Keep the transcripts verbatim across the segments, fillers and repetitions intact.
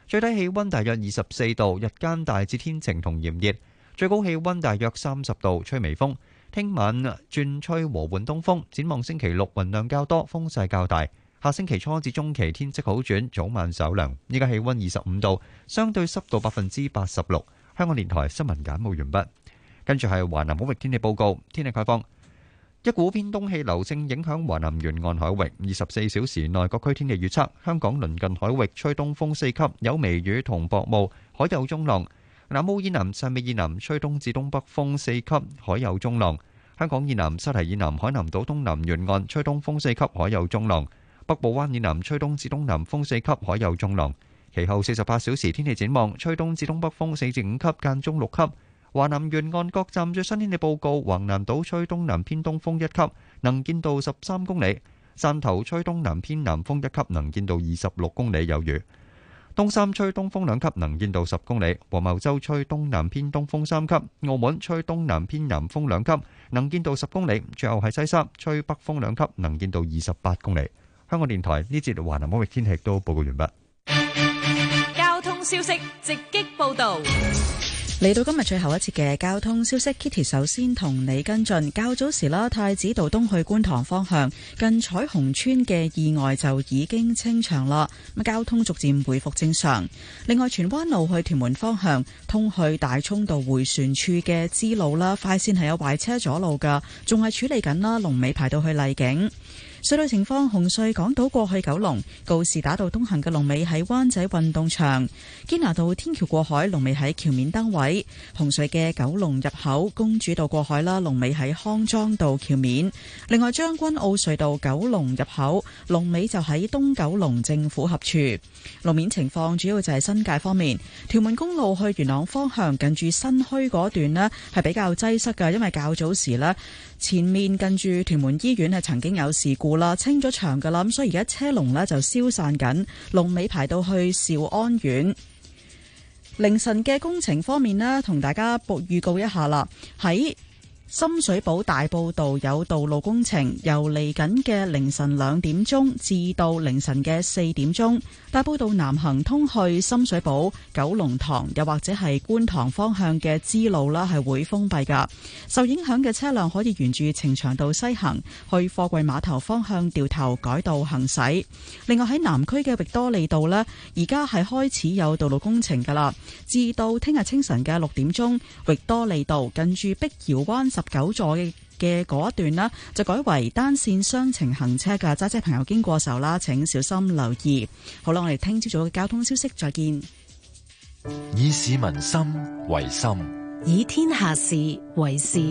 最低氣溫大約二十四度，日間大致天晴同炎熱，最高氣溫大約三十度，吹微風。聽晚轉吹和緩東風，展望星期六雲量較多，風勢較大。下星期初至中期天色好轉，早晚稍涼。依家氣溫二十五度，相對濕度百分之八十六。香港電台新聞簡報完畢。跟住係華南海域天氣報告，天氣概況。一股偏東氣流正影響華南沿岸海域，二十四小時內各區天氣預測：香港鄰近海域吹東風四級，有微雨同薄霧，海有中浪。南澳以南、汕尾以南吹東至東北風四級，海有中浪。香港以南、西堤以南海南島東南沿岸吹東風四級，海有中浪。北部灣以南吹東至東南風四級，海有中浪。其後四十八小時天氣展望，吹東至東北風四至五級，間中六級。華南沿岸各站最新天氣報告：橫瀾島吹東南偏東風一級，能見度十三公里；汕頭吹東南偏南風一級，能見度二十六公里有餘。東三吹東風兩級，能見度十公里；黃茅洲吹東南偏東風三級；澳門吹東南偏南風兩級，能見度十公里。最後係西沙吹北風兩級，能見度二十八公里。香港電台呢節華南海域天氣都報告完畢。 交通消息直擊報道。 嚟到今日最後一節嘅交通消息 ，Kitty 首先同你跟進。較早時啦，太子道東去觀塘方向近彩虹村嘅意外就已經清場啦，咁交通逐漸回復正常。另外，荃灣路去屯門方向通去大涌道迴旋處嘅支路啦，快線係有壞車阻路噶，仲係處理緊啦，龍尾排到去荔景。隧道情況：紅隧港島過去九龍，告士打道東行嘅龍尾喺灣仔運動場；堅拿道天橋過海龍尾喺橋面燈位。紅隧嘅九龍入口公主道過海啦，龍尾喺康莊道橋面。另外將軍澳隧道九龍入口龍尾就喺東九龍政府合署。路面情況主要就係新界方面，屯門公路去元朗方向近住新墟嗰段呢係比較擠塞嘅，因為較早時呢前面近住屯門醫院係曾經有事故啦，清咗場噶啦，咁所以而家車龍呢就消散緊，龍尾排到去兆安苑。凌晨嘅工程方面呢，同大家報預告一下啦，喺深水埗大埔道有道路工程，由嚟緊嘅凌晨兩點鐘至到凌晨嘅四點鐘，大埔道南行通去深水埗、九龍塘又或者係觀塘方向嘅支路啦，係會封閉噶。受影響嘅車輛可以沿住呈祥道西行去貨櫃碼頭方向掉頭改道行駛。另外喺南區嘅域多利道呢，而家係開始有道路工程噶啦，至到聽日清晨嘅六點鐘，域多利道近住碧瑤灣十九座嘅嘅嗰一段呢，就改為單線雙程行車嘅，揸車朋友經過時候啦，請小心留意。好啦，我哋聽朝早嘅交通消息再見。 以市民心為心， 以天下事為事。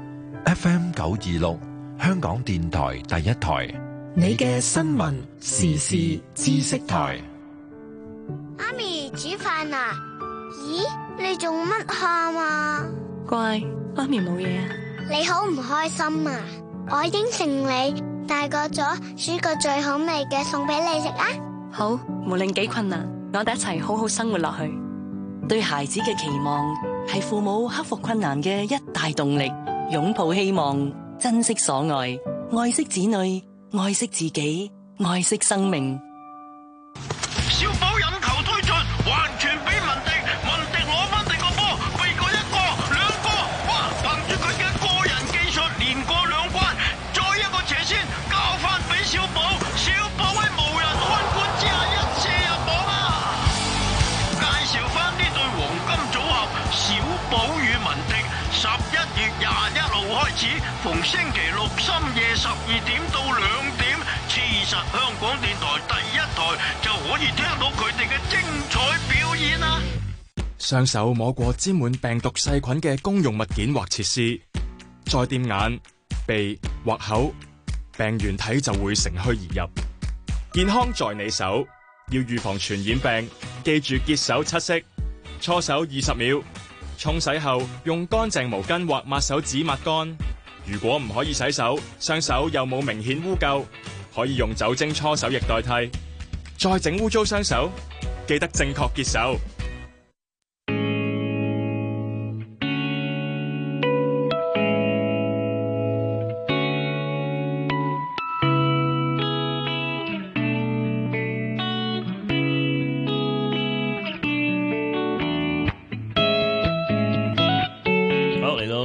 F M 九二六，香港電台第一台， 你嘅新聞時事知識台。 媽咪煮飯啦！咦，你做乜喊啊？ 乖，媽咪冇嘢啊。 你好唔開心啊？我應承你，大個咗煮個最好味嘅餸俾你食啊！ 好，無論幾困難，我哋一齊好好生活落去。對孩子嘅期望係父母克服困難嘅一大動力，擁抱希望，珍惜所愛，愛惜子女，愛惜自己，愛惜生命。 小寶引球推進，還傳俾文迪，文迪攞翻第個波，飛過一個兩個，哇！憑住佢嘅個人技術連過兩關，再一個斜線交翻俾小寶，小寶喺無人看管之下一射入網啊！介紹翻呢對黃金組合，小寶與文迪，十一月廿一號開始，逢星期六深夜十二點到兩點，黐實香港電台第一台就可以聽到佢哋嘅精彩表演啦！ 雙手摸過沾滿病毒細菌嘅公用物件或設施，再掂眼、鼻或口，病原體就會乘虛而入。健康在你手，要預防傳染病，記住潔手七式，搓手二十秒，沖洗後用乾淨毛巾或抹手紙抹乾。如果唔可以洗手，雙手又冇明顯污垢，可以用酒精搓手液代替。再整污糟雙手，記得正確潔手。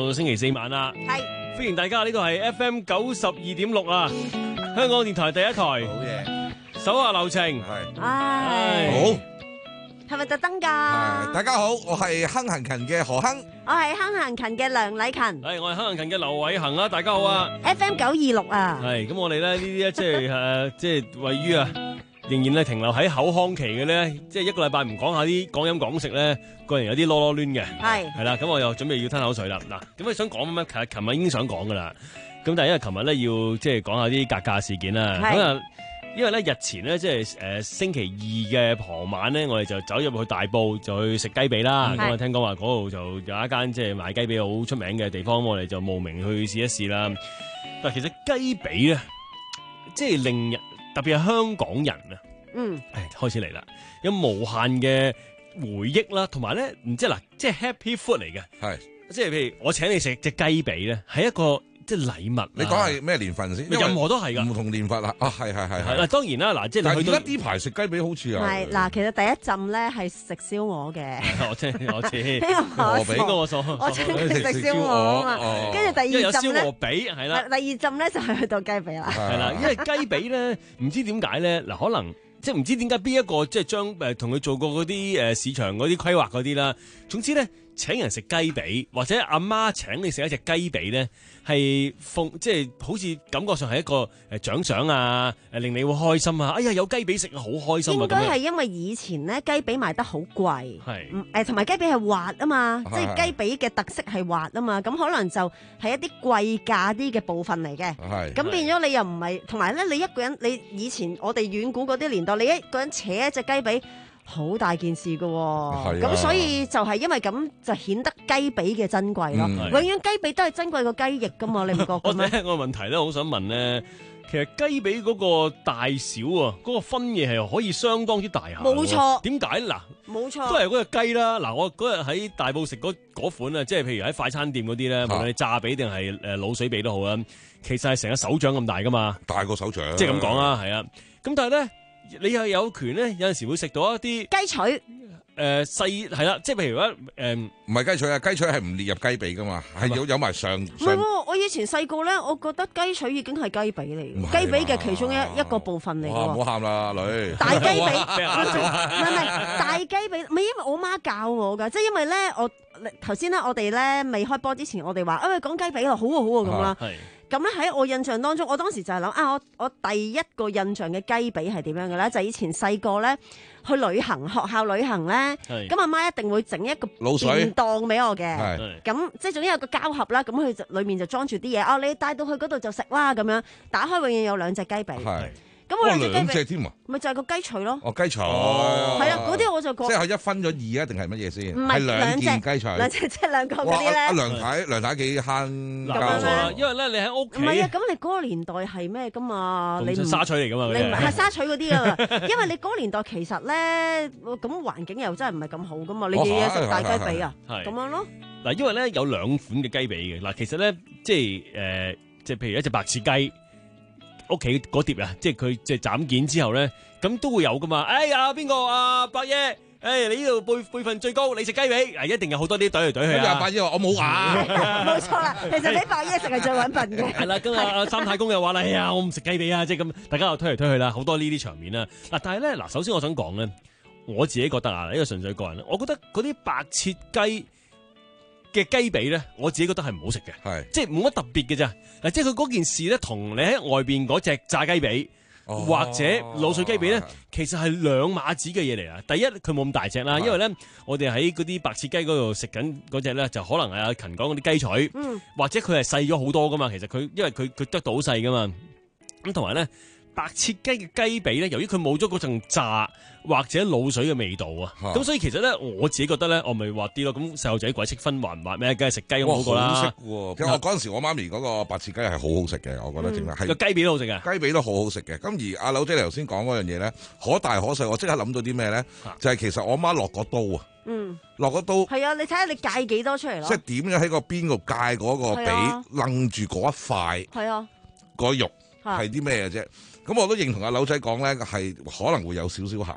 到星期四晚啦。 係， 歡迎大家，呢度係 F M 九十二點六啊，香港電台第一台。好嘢， 手下留情。 係， 唉， 好。 係咪特登㗎？ 大家好，我係亨行勤嘅何亨， 我係亨行勤嘅梁禮勤。 係，我係亨行勤嘅劉偉恒啊！大家好啊 ！F M 九二六啊。 係，咁我哋咧呢啲咧即係誒，即係位於啊，仍然咧停留喺口腔期嘅咧，即係一個禮拜唔講下啲講飲講食咧，個人有啲囉囉攣嘅。係。係啦，咁我又準備要吞口水啦。嗱，咁你想講咩？其實琴日已經想講噶啦。咁但係因為琴日咧要即係講下啲格價事件啦。咁啊。因為咧日前咧即係誒星期二嘅傍晚咧，我哋就走入去大埔就去食雞髀啦。咁啊聽講話嗰度就有一間即係賣雞髀好出名嘅地方，我哋就慕名去試一試啦。但其實雞髀咧，即係令人特別係香港人啊，嗯，誒開始嚟啦，有無限嘅回憶啦，同埋咧唔知嗱，即係 happy food 嚟嘅，係即係譬如我請你食隻雞髀咧，係一個。即係禮物， 你講係咩年份先？ 任何都係㗎， 唔同年份啦。啊，係係係係。 嗱，當然啦，嗱，即係你去到而家呢排食雞髀好似啊。 係嗱，其實第一陣咧係食燒鵝嘅。 我知我知。 鵝髀嗰個數。我請佢食燒鵝啊嘛。跟住第二陣咧， 燒鵝髀係啦。 第二陣咧就係去到雞髀啦。 係啦，因為雞髀咧，唔知點解咧，嗱，可能即係唔知點解邊一個即係將誒同佢做過嗰啲誒市場嗰啲規劃嗰啲啦。總之咧。請人食雞髀，或者阿媽請你食一隻雞髀咧，係奉即係好似感覺上係一個誒獎賞啊，誒令你會開心啊！哎呀，有雞髀食好開心啊！ 應該係因為以前咧雞髀賣得好貴， 係誒同埋雞髀係滑啊嘛， 係即係雞髀嘅特色係滑啊嘛，咁可能就係一啲貴價啲嘅部分嚟嘅， 係咁變咗你又唔係，同埋咧你一個人，你以前我哋遠古嗰啲年代，你一個人扯一隻雞髀。好大件事㗎喎，咁、啊、所以就係因為咁就顯得雞髀嘅珍貴咯。嗯、永遠雞髀都係珍貴過雞翼㗎嘛，你唔覺嘅咩？ 我第一個問題咧，好想問咧，其實雞髀嗰個大小啊，嗰、嗰個分野係可以相當之大下。 冇錯。 點解嗱？ 冇錯。 都係嗰隻雞啦。嗱，我嗰日喺大埔食嗰嗰款啊，即係譬如喺快餐店嗰啲咧，無論你炸髀定係誒滷水髀都好啦，其實係成個手掌咁大㗎嘛。 大過手掌。即係咁講啦，係啊。咁但係咧。你又有權咧，有陣時會食到一啲雞腿， 誒細係啦，即係譬如話誒， 唔係雞腿啊，雞腿係唔列入雞髀噶嘛，係有有埋上。唔係喎，我以前細個咧，我覺得雞腿已經係雞髀嚟，雞髀嘅其中一一個部分嚟。 哇！唔好喊啦，女。 大雞髀，唔係唔係大雞髀，唔係因為我媽教我㗎，即係因為咧，我頭先咧，我哋咧未開波之前，我哋話誒講雞髀啊，好啊好啊咁啦。咁咧喺我印象當中，我當時就係諗啊，我我第一個印象嘅雞髀係點樣嘅咧？就係以前細個咧去旅行，學校旅行咧，咁阿媽一定會整一個便當俾我嘅，咁即係總之有個膠盒啦，咁佢就裡面就裝住啲嘢，哦，你帶到去嗰度就食啦咁樣，打開永遠有兩隻雞髀。咁我兩隻雞髀添啊， 咪就係個雞腿咯。 哦，雞腿， 係啊，嗰啲我就覺即係一分咗二啊，定係乜嘢先？ 唔係兩件雞腿， 兩隻即係兩個嗰啲咧。 阿梁太，梁太幾慳交啦，因為咧你喺屋企。 唔係啊，咁你嗰個年代係咩噶嘛？你沙錘嚟噶嘛？ 你唔係沙錘嗰啲啊，因為你嗰個年代其實咧，咁環境又真係唔係咁好噶嘛，你日日食大雞髀啊，咁樣咯。 嗱，因為咧有兩款嘅雞髀嘅，嗱，其實咧即係誒，即係譬如一隻白切雞。屋企嗰碟啊，即係佢即係斬件之後咧，咁都會有噶嘛。哎呀，邊個啊，伯爺？誒，你呢度輩輩分最高，你食雞髀，一定有好多啲隊嚟隊去啊。 伯爺話我冇牙， 冇錯啦。其實俾伯爺食係最穩陣嘅。 係啦，咁啊三太公又話啦，哎呀，我唔食雞髀啊，即係咁，大家又推嚟推去啦，好多呢啲場面啦。嗱，但係咧，嗱，首先我想講咧，我自己覺得啊，呢個純粹個人，我覺得嗰啲白切雞嘅雞髀咧，我自己覺得係唔好食嘅，係即係冇乜特別嘅咋。嗱，即係佢嗰件事咧，同你喺外邊嗰隻炸雞髀、哦、或者滷水雞髀咧，其實係兩碼子嘅嘢嚟啊。第一，佢冇咁大隻啦，因為咧，我哋喺嗰啲白切雞嗰度食緊嗰隻咧，就可能係阿勤講嗰啲雞腿，嗯、或者佢係細咗好多噶嘛。其實佢因為佢佢得到好細噶嘛，咁同埋咧。白切雞嘅雞髀咧，由於佢冇咗嗰陣炸或者滷水嘅味道啊，咁所以其實咧，我自己覺得咧，我咪滑啲咯。咁細路仔鬼識分滑唔滑咩？梗係食雞咁好過啦。好食喎！ 其實我嗰陣時，我媽咪嗰個白切雞係好好食嘅，我覺得點解係個雞髀都好食嘅， 雞髀都好好食嘅。咁而阿柳姐你頭先講嗰樣嘢咧，可大可細，我即刻諗到啲咩咧？就係其實我媽落個刀啊，嗯，落個刀係啊，你睇下你戒幾多出嚟咯？ 即係點樣喺個邊度戒嗰個髀，楞住嗰一塊，係啊，個肉係啲咩嘅啫？咁我都認同阿柳仔講咧，係可能會有少少鞋，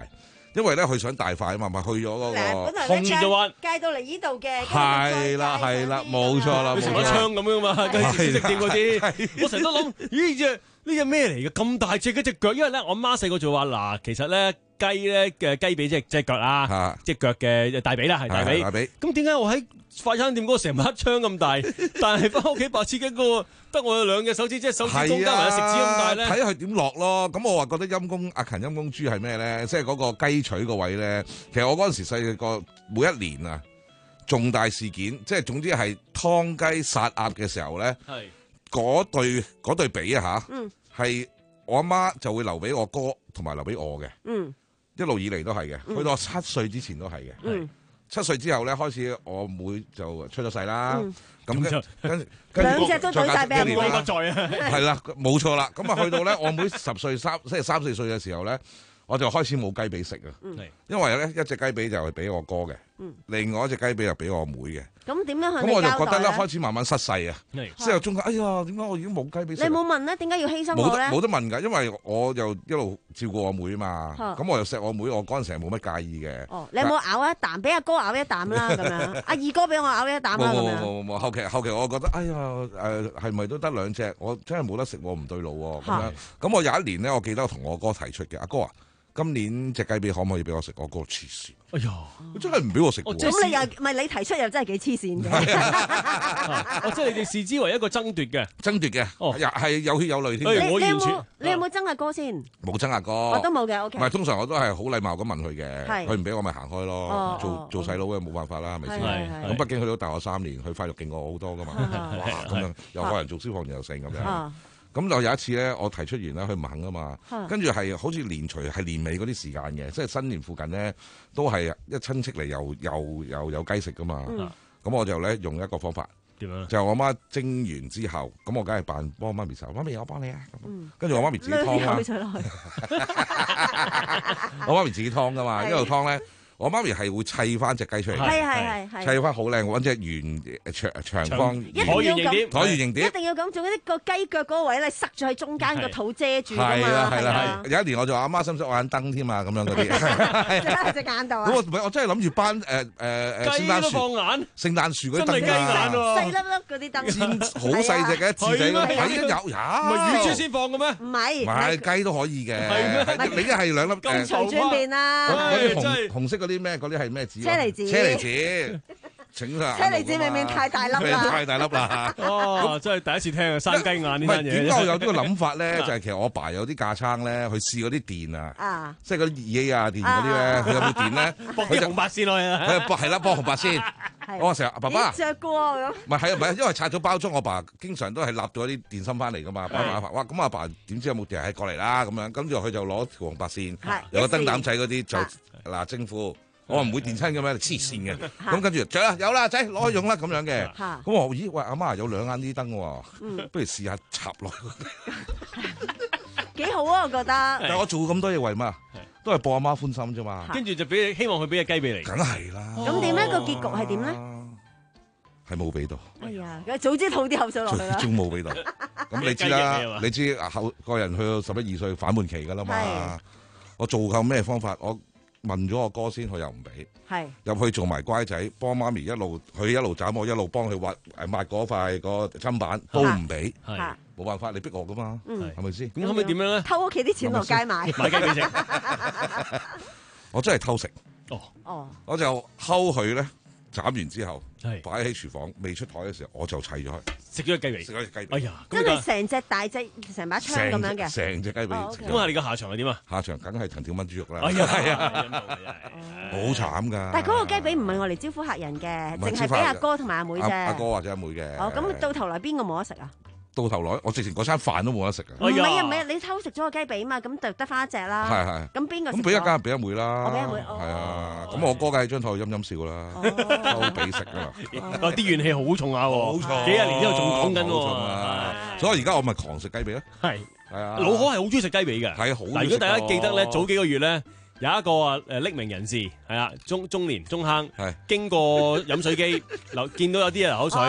因為咧佢想大快啊嘛，咪去咗嗰個空咗彎，介到嚟呢度嘅。 係啦係啦，冇錯啦， 成個槍咁樣嘛，跟住食店嗰啲。我成日都諗，咦隻呢隻咩嚟嘅？咁大隻嘅隻腳，因為咧我媽細個就話嗱，其實咧雞咧嘅雞髀即係隻腳啊，隻腳嘅大髀啦，係大髀。大髀。咁點解我喺快餐店嗰個成把槍咁大，但係翻屋企白切雞嗰個得我有兩隻手指，即係手指公加埋食指咁大咧？ 睇佢點落咯。咁我話覺得陰公阿勤陰公豬係咩咧？即係嗰個雞腿個位咧。其實我嗰陣時細個每一年啊，重大事件，即係總之係劏雞殺鴨嘅時候咧，嗰對嗰對髀啊嚇，係、嗯、我阿媽就會留俾我哥同埋留俾我嘅，嗯、一路以嚟都係嘅，去到我七歲之前都係嘅。嗯七歲之後咧，開始我妹就出咗世啦。咁跟跟兩隻都對晒俾人妹不在啊。係啦，冇錯啦。咁啊，去到咧，我妹十歲三即係三四歲嘅時候咧，我就開始冇雞髀食啊。因為咧一隻雞髀就係俾我哥嘅，另外一隻雞髀就俾我妹嘅。 咁點樣向咁我就覺得咧開始慢慢失勢啊。即係中間，哎呀，點解我已經冇雞髀食？ 你冇問咧？點解要犧牲我咧？ 冇得問㗎，因為我又一路照顧我妹啊嘛。咁我又錫我妹，我嗰陣時係冇乜介意嘅。 哦，你有冇咬一啖？俾阿哥咬一啖啦，咁樣。阿二哥俾我咬一啖啦，咁樣。 冇冇冇，後期後期我覺得，哎呀，誒係咪都得兩隻？我真係冇得食喎，唔對路喎。咁樣，咁我有一年咧，我記得我同我哥提出嘅，阿哥啊，今年隻雞髀可唔可以俾我食？我哥黐線。哎呀，真係唔俾我食喎！ 咁你又唔係你提出又真係幾黐線嘅？ 哦，即係你哋視之為一個爭奪嘅， 爭奪嘅，哦，又係有血有淚添。 你有冇你有冇爭阿哥先？ 冇爭阿哥， 我都冇嘅。O K。 唔係通常我都係好禮貌咁問佢嘅，佢唔俾我咪行開咯。做做細佬嘅冇辦法啦，係咪先？咁畢竟去到大學三年，佢發育勁過我好多噶嘛。哇，咁樣又可能做消防員又成咁樣。咁就有一次咧，我提出完啦，佢唔肯啊嘛，跟住係好似年除係年尾嗰啲時間嘅，即係新年附近咧都係一親戚嚟又又又有雞食噶嘛，咁、嗯、我就咧用一個方法，點樣？就係我媽蒸完之後，咁我梗係扮幫媽咪手，媽咪我幫你啊，跟住、嗯、我媽咪自己劏啦，我媽咪自己劏噶嘛，一路劏咧。我媽咪係會砌翻隻雞出嚟， 係係係， 砌翻好靚，揾隻圓長長方橢圓形點， 橢圓形點， 一定要咁，仲有啲個雞腳嗰個位咧塞咗喺中間個肚遮住㗎嘛。 係啦係啦係。有一年我就話阿媽使唔使我眼燈添啊？咁樣嗰啲， 隻眼度啊！ 咁我我真係諗住班誒誒誒聖誕樹，聖誕樹嗰啲燈啊，細粒粒嗰啲燈， 好細隻嘅，字仔係一有有， 唔係乳豬先放嘅咩？ 唔係， 唔係雞都可以嘅，你一係兩粒咁隨轉變啦， 嗰啲紅紅色嗰啲咩？嗰啲係咩紙？ 車厘子。 車厘子。請啦。 車厘子明明太大粒啦。 太大粒啦。 哦，真係第一次聽啊！山雞眼呢單嘢。 點解我有呢個諗法咧？就係其實我爸有啲架撐咧，去試嗰啲電啊，即係嗰啲二 A 啊電嗰啲咧，佢有冇電咧？ 駁啲紅白線落去啊！ 佢駁係啦，駁紅白線。我話成日爸爸着過咁。 唔係係啊，唔係因為拆咗包裝，我爸經常都係立咗啲電芯翻嚟噶嘛，擺埋哇！咁阿爸點知有冇電係過嚟啦？咁樣跟住佢就攞條紅白線，有個燈膽仔嗰啲就嗱政府。我唔會電親嘅咩？黐線嘅，咁跟住着啦，有啦，仔攞去用啦咁樣嘅。咁我咦喂，阿媽有兩眼呢燈喎，不如試下插落去。 幾好啊，我覺得。 但係我做咁多嘢為乜？都係博阿媽歡心啫嘛。 跟住就俾希望佢俾隻雞俾你。 梗係啦。 咁點咧？個結局係點咧？ 係冇俾到。 哎呀，早知吐啲口水落去啦。 仲冇俾到。咁你知啦，你知後個人去到十一二歲反叛期㗎啦嘛。我做夠咩方法？我問咗我哥先，佢又唔俾，入去做埋乖仔，幫媽咪一路佢一路斬我，一路幫佢挖誒抹嗰塊個砧板，都唔俾，冇辦法，你逼我噶嘛，係咪先？ 咁可唔可以點樣咧？ 偷屋企啲錢落街買， 買雞俾食。 我真係偷食， 哦哦， 我就睺佢咧，斬完之後，擺喺廚房未出台嘅時候，我就砌咗佢。 食咗隻雞髀， 食咗隻雞髀。 哎呀， 真係成隻大隻，成把槍咁樣嘅， 成隻雞髀。 咁啊，你個下場係點啊？ 下場梗係藤條炆豬肉啦。 哎呀，係啊，好慘㗎。 但係嗰個雞髀唔係我嚟招呼客人嘅，淨係俾阿哥同埋阿妹啫。 阿哥或者阿妹嘅。 哦，咁到頭來邊個冇得食啊？ 到頭來，我直情嗰餐飯都冇得食啊！ 唔係啊，唔係啊，你偷食咗個雞髀嘛，咁就得翻一隻啦。 係係。 咁邊個？ 咁俾一間俾阿妹啦。 我俾阿妹。 係啊，咁我哥梗係張台陰陰笑啦，都俾食㗎啦。 啊，啲怨氣好重下喎， 冇錯。 幾廿年之後仲講緊喎。所以而家我咪狂食雞髀咯。 係係啊。 老何係好中意食雞髀嘅。 係好。 嗱，如果大家記得咧，早幾個月咧。有一個啊誒匿名人士係啊，中中年中坑，經過飲水機，流見到有啲人流口水，係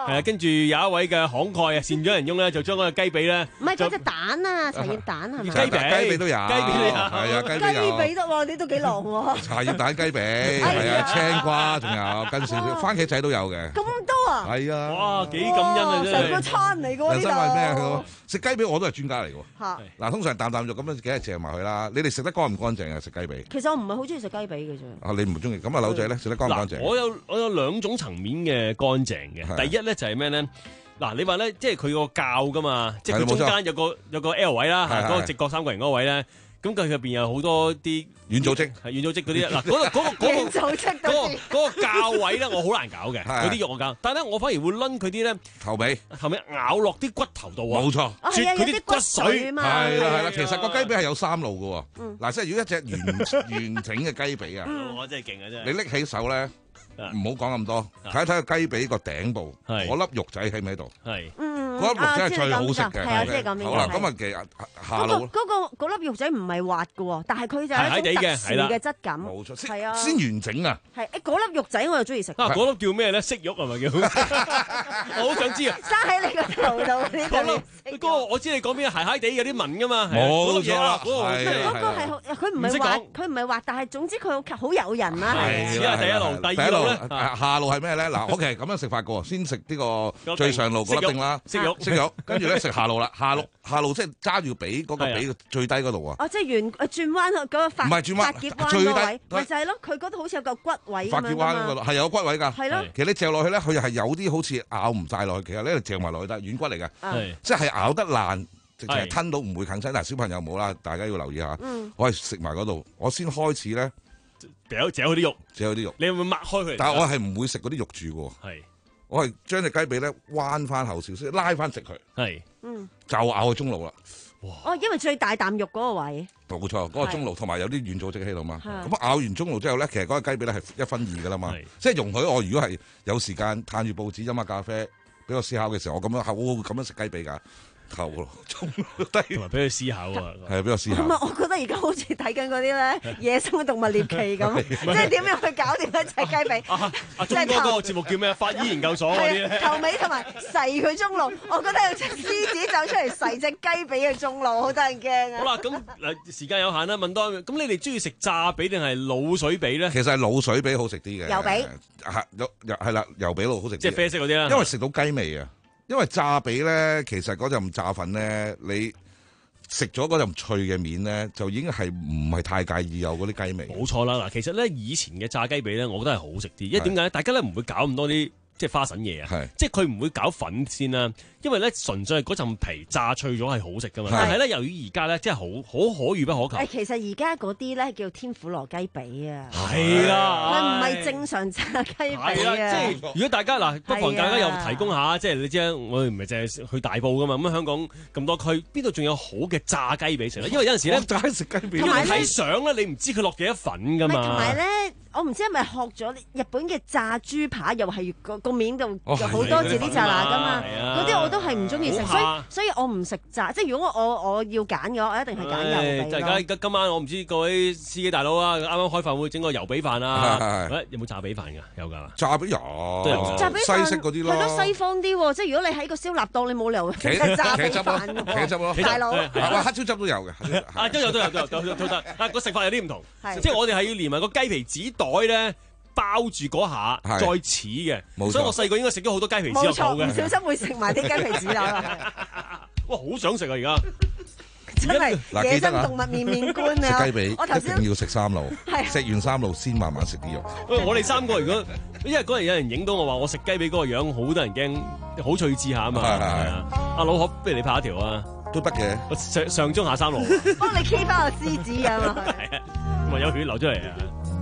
係啊，跟住有一位嘅慷慨啊，善長人翁咧，就將嗰個雞髀咧， 唔係嗰隻蛋啊，茶葉蛋係咪？ 雞髀雞髀都有，雞髀都有，係啊，雞髀有。 雞髀得喎，你都幾狼喎。 茶葉蛋雞髀係啊，青瓜仲有跟少少番茄仔都有嘅。 咁多啊？ 係啊。 哇，幾感恩啊真係。 成個餐嚟㗎喎呢度。 人生係咩啊？食雞髀我都係專家嚟㗎。 嚇。 嗱，通常啖啖肉咁樣幾日嚼埋去啦。你哋食得乾唔乾淨啊？食雞髀？ 其實我唔係好中意食雞髀嘅啫。 啊，你唔中意？咁啊，柳仔咧食得乾唔乾淨？ 我有我有兩種層面嘅乾淨嘅。第一咧就係咩咧？嗱，你話咧，即係佢個教噶嘛，即係佢中間有個有個 L 位啦，嗰個直角三角形嗰位咧，咁佢入邊有好多啲軟組織， 係軟組織嗰啲。嗱，嗰個嗰個嗰個組織嗰個嗰個教位咧，我好難搞嘅，嗰啲肉我搞。但係咧，我反而會攆佢啲咧頭尾， 頭尾咬落啲骨頭度啊！ 冇錯， 啜佢啲骨髓。 係啦係啦，其實個雞髀係有三路嘅喎。嗱，即係如果一隻完完整嘅雞髀啊， 我真係勁啊真係。 你拎起手咧。唔好講咁多，睇一睇個雞髀個頂部嗰粒肉仔喺唔喺度？係，嗰粒肉仔係最好食嘅。 係啊，即係咁樣。 好啦，咁啊其實下路嗰個嗰粒肉仔唔係滑嘅喎，但係佢就係一種特殊嘅質感。 冇錯， 係啊， 先完整啊。 係，誒嗰粒肉仔我又中意食。 啊，嗰粒叫咩咧？色肉係咪叫？我好想知啊！ 生喺你個頭度呢個。嗰個我知你講邊，鞋鞋地有啲紋噶嘛。 冇錯啦， 係嗰個係佢唔係滑，佢唔係滑，但係總之佢好好誘人啦。 係啊，第一路，第二路咧， 下路係咩咧？嗱，OK，咁樣食法嘅，先食呢個最上路嗰粒定啦， 食肉， 食肉，跟住咧食下路啦，下路下路即係揸住髀嗰個髀最低嗰度啊。 哦，即係圓轉彎嗰個發唔係轉彎， 發結彎嗰位，咪就係咯，佢嗰度好似有嚿骨位咁樣啊嘛。發結彎嗰度係有骨位㗎。 係咯。 其實你嚼落去咧，佢係有啲好似咬唔晒落去，其實咧嚼埋落去得軟骨嚟嘅，即係咬得爛。直情係吞到唔會啃親，但係小朋友冇啦，大家要留意下。嗯、我係食埋嗰度，我先開始咧， 嚼嚼啲肉， 嚼啲肉。 你會唔會擘開佢？ 但係我係唔會食嗰啲肉住嘅。係是，我係將隻雞髀咧彎翻後少少，拉翻直佢。係是，嗯，就咬個中路啦。 哇！哦，因為最大啖肉嗰個位。 冇錯，嗰、嗰個中路同埋有啲軟組織喺度嘛。咁是咬完中路之後咧，其實嗰個雞髀咧係一分二嘅啦嘛。是即係容許我如果係有時間攤住報紙飲下咖啡，俾我思考嘅時候，我咁樣我會咁樣食雞髀㗎。頭咯，中低，同埋俾佢思考啊，係俾我思考。唔係， 我覺得而家好似睇緊嗰啲咧野生動物獵奇咁，即係點樣去搞掂一隻雞髀？ 阿鐘哥嗰個節目叫咩？法醫研究所嗰啲咧， 頭尾同埋噬佢中路，我覺得有隻獅子走出嚟噬隻雞髀嘅中路，好得人驚啊！ 好啦，咁嗱時間有限啦，問多，咁你哋中意食炸髀定係滷水髀咧？ 其實係滷水髀好食啲嘅， 油髀係有係啦，油髀滷好食啲， 即係啡色嗰啲啦， 因為食到雞味啊。因為炸髀咧，其實嗰陣炸粉咧，你食咗嗰陣脆嘅面咧，就已經係唔係太介意有嗰啲雞味。 冇錯啦，嗱，其實咧以前嘅炸雞髀咧，我覺得係好食啲，因為點解咧？大家咧唔會搞咁多啲即係花神嘢啊，是即係佢唔會搞粉先啦。因為咧純粹係嗰陣皮炸脆咗係好食噶嘛，是但係咧由於而家咧即係好好可遇不可求。誒， 其實而家嗰啲咧叫天婦羅雞髀啊， 係啦， 佢唔係正常炸雞髀啊。 即係如果大家嗱，不妨大家又提供下，即係你知啦，我哋唔係淨係去大埔噶嘛，咁香港咁多區，邊度仲有好嘅炸雞髀食咧？因為有陣時咧， 齋食雞髀， 因為睇相咧，你唔知佢落幾多粉噶嘛。 同埋咧，我唔知係咪學咗日本嘅炸豬扒，又係個個面度有好多字啲炸辣噶嘛，嗰啲我都係唔中意食。所以所以我唔食炸，即係如果我我我要揀嘅話，我一定係揀油髀。 大家今晚我唔知各位司機大佬啊，啱啱開飯會整個油髀飯啊，有冇炸髀飯㗎？有㗎。 炸髀有， 炸髀西式嗰啲咯， 係咯西方啲喎，即係如果你喺個燒臘檔，你冇理由係炸髀飯茄汁咯， 大佬。 黑椒汁都有嘅， 啊都有都有都有都有都得，啊個食法有啲唔同，即係我哋係要連埋個雞皮紙袋咧。包住嗰下再黐嘅，所以我細個應該食咗好多雞皮紙落肚嘅。 唔小心會食埋啲雞皮紙啦。 哇，好想食啊！而家真係野生動物面面觀啊！ 食雞髀，我頭先一定要食三路，食完三路先慢慢食啲肉。 我哋三個如果因為嗰日有人影到我話我食雞髀嗰個樣，好多人驚，好趣致下啊嘛。係啊，阿老可不如你拍一條啊， 都得嘅。 上上中下三路， 幫你 keep 翻個獅子啊嘛。 係啊，咁啊有血流出嚟啊！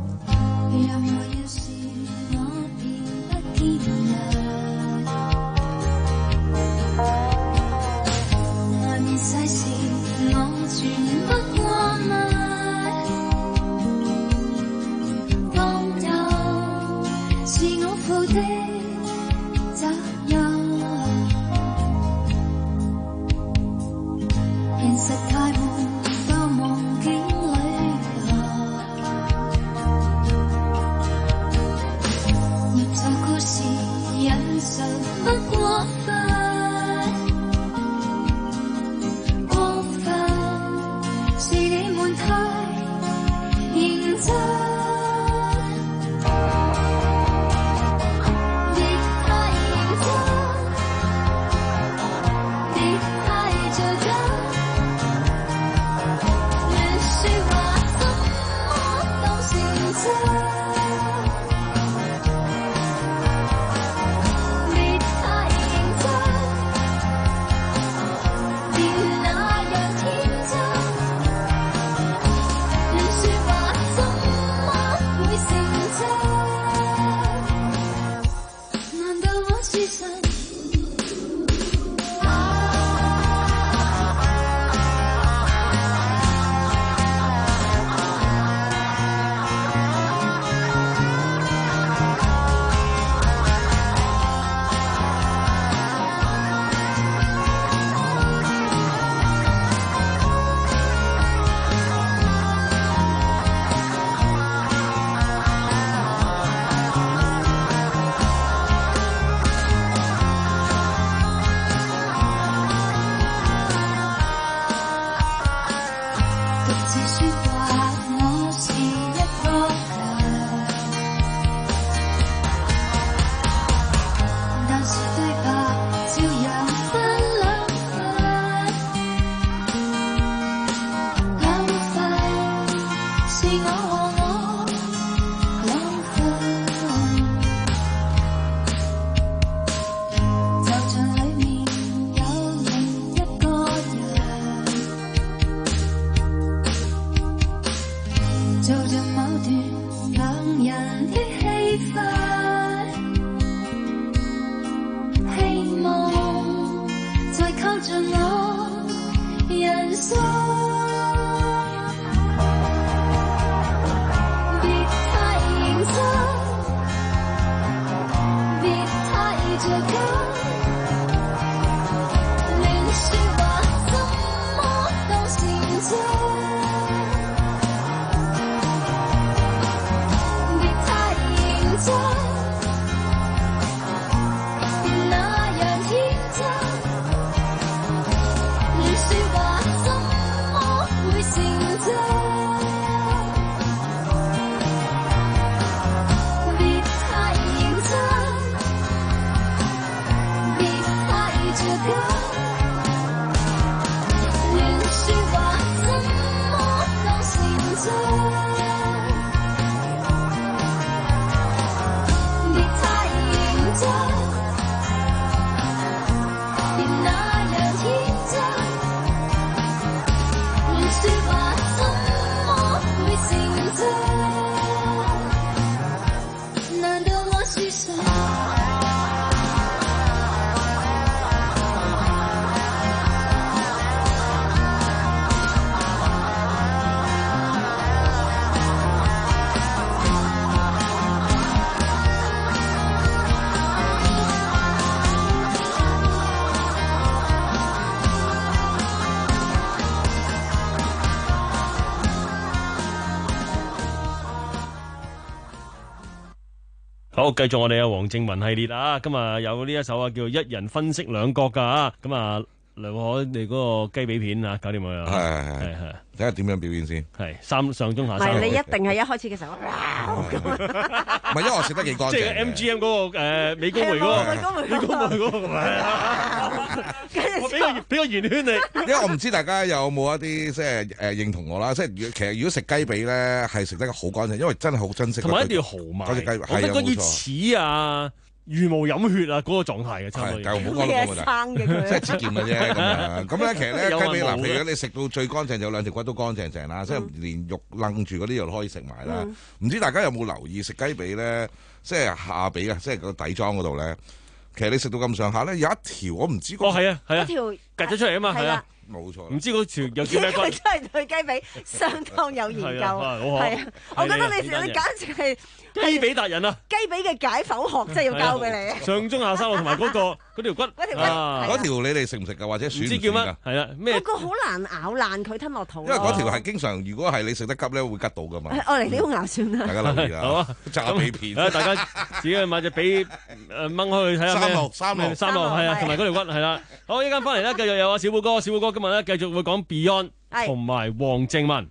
外面世事我全不過問，當有是我負的責任，現實太悶，到夢境裏入座故事忍受不過。 好，繼續我哋嘅黃正文系列啊！今日有呢一首啊，叫做一人分飾兩角噶啊！咁啊，梁可你嗰個雞髀片啊，搞掂未啊？ 係係係，睇下點樣表演先。 係三上中下唔三。 係你一定係一開始嘅時候， 唔係因為我食得幾乾淨。 即係 M G M 嗰個誒美高梅嗰個，美高梅嗰個係啊！我俾個俾個圓圈你， 因為我唔知大家有冇一啲即係誒認同我啦。即係其實如果食雞髀咧，係食得好乾淨，因為真係好珍惜。 同埋一定要豪邁。 嗰隻雞， 我覺得嗰啲齒啊。茹毛飲血啊！嗰、那個狀態嘅差唔多， 係唔好講咁生嘅佢， 即係節儉嘅啫咁樣。咁咧其實咧雞髀嗱，譬如你食到最乾淨，有兩條骨都乾淨淨啦，嗯、即係連肉楞住嗰啲又可以食埋啦。唔、嗯、知大家有冇留意食雞髀咧？即係下髀啊，即係個底裝嗰度咧。其實你食到咁上下咧，有一條我唔知嗰、那個、 哦係啊係啊， 一條夾咗出嚟啊嘛係啊。 冇錯， 唔知嗰條有叫咩骨？ 真係對雞髀相當有研究，係啊！我覺得你你簡直係雞髀達人啊！ 雞髀嘅解剖學真係要交俾你。 上中下三路同埋嗰個嗰條骨， 嗰條骨， 嗰條你哋食唔食㗎？或者選唔選㗎？ 係啦，咩？ 嗰個好難咬爛佢吞落肚。 因為嗰條係經常，如果係你食得急咧，會吉到㗎嘛。 我嚟啲好牙算啦。 大家留意啦。好啊，炸髀片。 大家自己去買隻髀誒掹開去睇下咩？ 三六三六三六係啊，同埋嗰條骨係啦。好，依家翻嚟咧，繼續有啊小寶哥，小寶哥今日咧繼續會講 Beyond 同埋黃正文。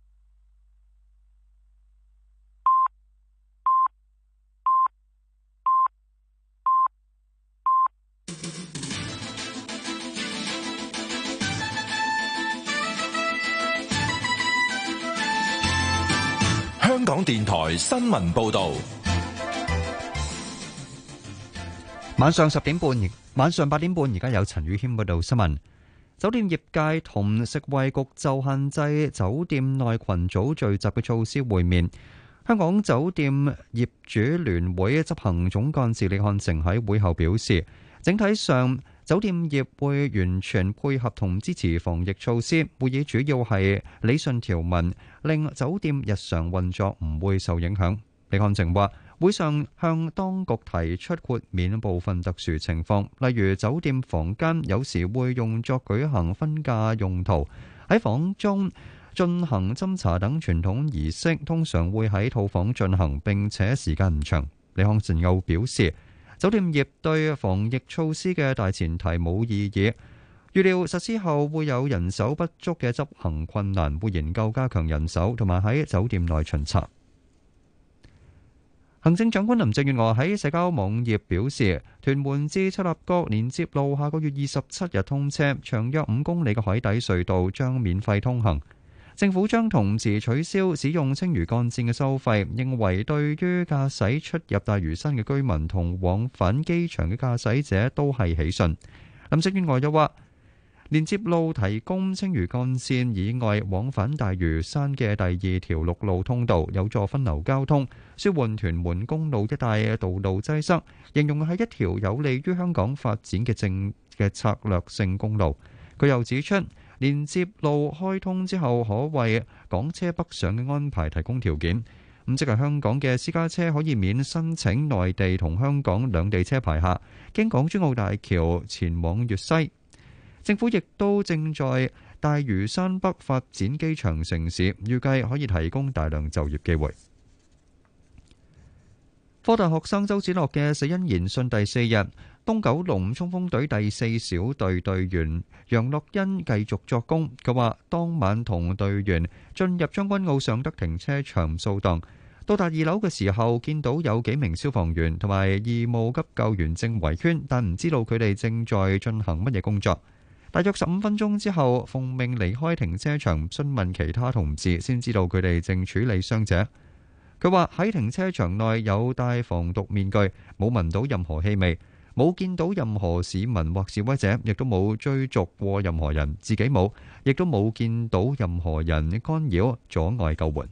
香港電台新聞報道。 晚上十點半，晚上八點半，而家有陳宇謙報道新聞。酒店業界同食衛局就限制酒店內群組聚集嘅措施會面。香港酒店業主聯會執行總幹事李漢成喺會後表示，整體上酒店業會完全配合同支持防疫措施。會議主要係理順條文，令酒店日常運作唔會受影響。李漢成話，會上向當局提出豁免部分特殊情況，例如酒店房間有時會用作舉行婚嫁用途，喺房中進行斟茶等傳統儀式，通常會喺套房進行，並且時間唔長。李漢成又表示，酒店業對防疫措施嘅大前提冇異議，預料實施後會有人手不足嘅執行困難，會研究加強人手同埋喺酒店內巡查。行政長官林鄭月娥喺社交網頁表示，屯門至赤鱲角連接路下個月二十七日通車，長約五公里嘅海底隧道將免費通行。政府將同時取消使用青嶼幹線嘅收費，認為對於駕駛出入大嶼山嘅居民同往返機場嘅駕駛者都係喜訊。林鄭月娥又話，連接路提供青嶼幹線以外往返大嶼山嘅第二條陸路通道，有助分流交通，舒緩屯門公路一帶嘅道路擠塞，形容係一條有利於香港發展嘅正嘅策略性公路。佢又指出，連接路開通之後，可為港車北上嘅安排提供條件。 咁即係香港嘅私家車可以免申請內地同香港兩地車牌下，經港珠澳大橋前往粵西。政府亦都正在大嶼山北發展機場城市，預計可以提供大量就業機會。科大學生周梓樂嘅死因研訊第四日，東九龍衝鋒隊第四小隊隊員楊樂欣繼續作供。佢話當晚同隊員進入將軍澳尚德停車場掃蕩，到達二樓嘅時候，見到有幾名消防員同埋義務急救員正圍圈，但唔知道佢哋正在進行乜嘢工作。大約十五分鐘之後，奉命離開停車場，詢問其他同事，先知道佢哋正處理傷者。佢話喺停車場內有戴防毒面具，冇聞到任何氣味，冇見到任何市民或示威者，亦都冇追逐過任何人，自己冇，亦都冇見到任何人干擾阻礙救援。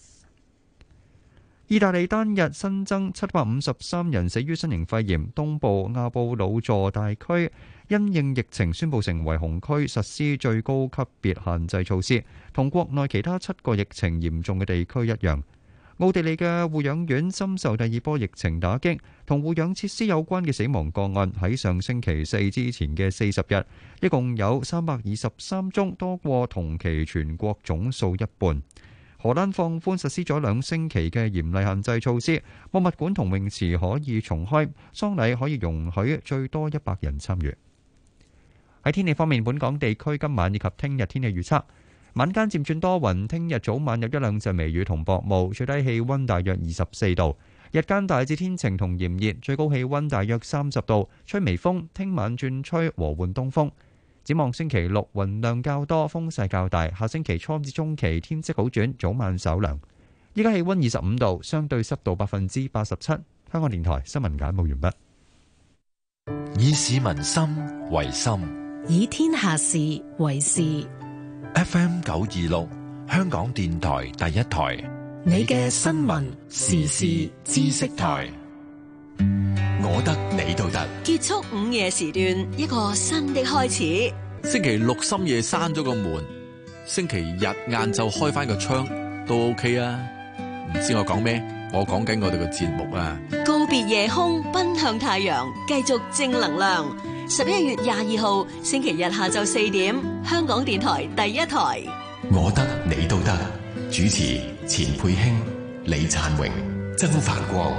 意大利單日新增七百五十三人死於新型肺炎，東部亞布魯佐大區因應疫情宣布成為紅區，實施最高級別限制措施，同國內其他七個疫情嚴重嘅地區一樣。奧地利嘅護養院深受第二波疫情打擊，同護養設施有關嘅死亡個案喺上星期四之前嘅四十日，一共有三百二十三宗，多過同期全國總數一半。荷蘭放寬實施咗兩星期嘅嚴厲限制措施，博物館同泳池可以重開，喪禮可以容許最多一百人參與。喺天氣方面，本港地區今晚以及聽日天氣預測。晚間漸轉多雲，聽日早晚有一兩陣微雨同薄霧，最低氣溫大約二十四度。日間大致天晴同炎熱，最高氣溫大約三十度，吹微風。聽晚轉吹和緩東風。展望星期六雲量較多，風勢較大。下星期初至中期天色好轉，早晚稍涼。依家氣溫二十五度，相對濕度百分之八十七。香港電台新聞簡報完畢。 以市民心為心， 以天下事為事。 F M 九二六，香港電台第一台， 你嘅新聞時事知識台。 我得你都得， 結束午夜時段，一個新的開始。 星期六深夜閂咗個門，星期日晏晝開翻個窗都 OK 啊。唔知我講咩？我講緊我哋個節目啊。 告別夜空，奔向太陽，繼續正能量。十一月廿二號星期日下晝四點，香港電台第一台。 我得你都得，主持錢佩卿、李燦榮、曾繁光。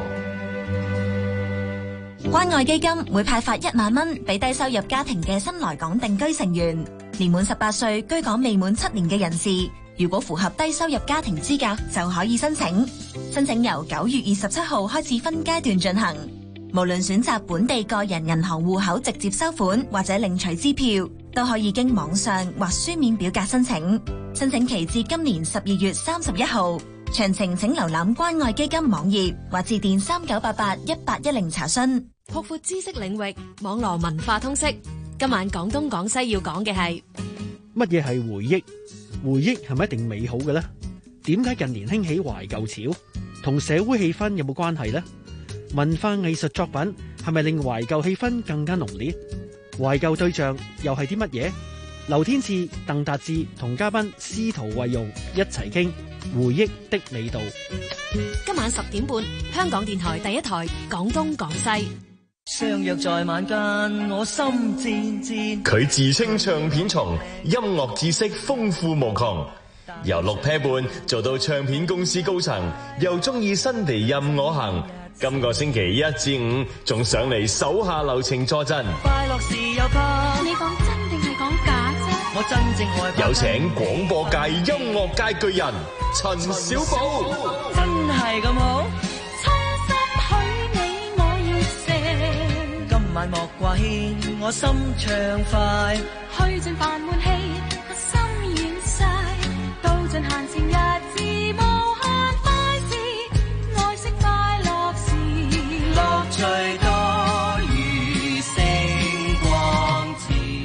關愛基金會派發一萬蚊俾低收入家庭嘅新來港定居成員，年滿十八歲居港未滿七年嘅人士，如果符合低收入家庭資格就可以申請。申請由九月二十七號開始分階段進行。無論選擇本地個人銀行戶口直接收款或者領取支票，都可以經網上或書面表格申請。申請期至今年十二月三十一號。詳情請瀏覽關愛基金網頁或致電三九八八一八一零查詢。 擴闊知識領域，網絡文化通識。今晚廣東廣西要講嘅係乜嘢係回憶？回憶係咪一定美好嘅呢？點解近年興起懷舊潮？同社會氣氛有冇關係呢？文化藝術作品係咪令懷舊氣氛更加濃烈？懷舊對象又係啲乜嘢？劉天賜、鄧達智同嘉賓司徒惠用一齊傾回憶的味道。 今晚十點半，香港電台第一台廣東廣西。 相約在晚間，我心戰戰。 佢自稱唱片蟲，音樂知識豐富無窮，由六啤半做到唱片公司高層，又中意新地任我行。今個星期一至五仲上嚟手下留情助陣。 快樂時又怕， 你講真定係講假啫？ 我真正害怕。 有請廣播界、音樂界巨人陳小寶。 真係咁好？ 衷心許你我要射。 今晚莫掛牽，我心暢快。 去盡煩悶氣，個心軟晒，到盡閒情日子無限快事，愛惜快樂時， 樂趣多如星光照。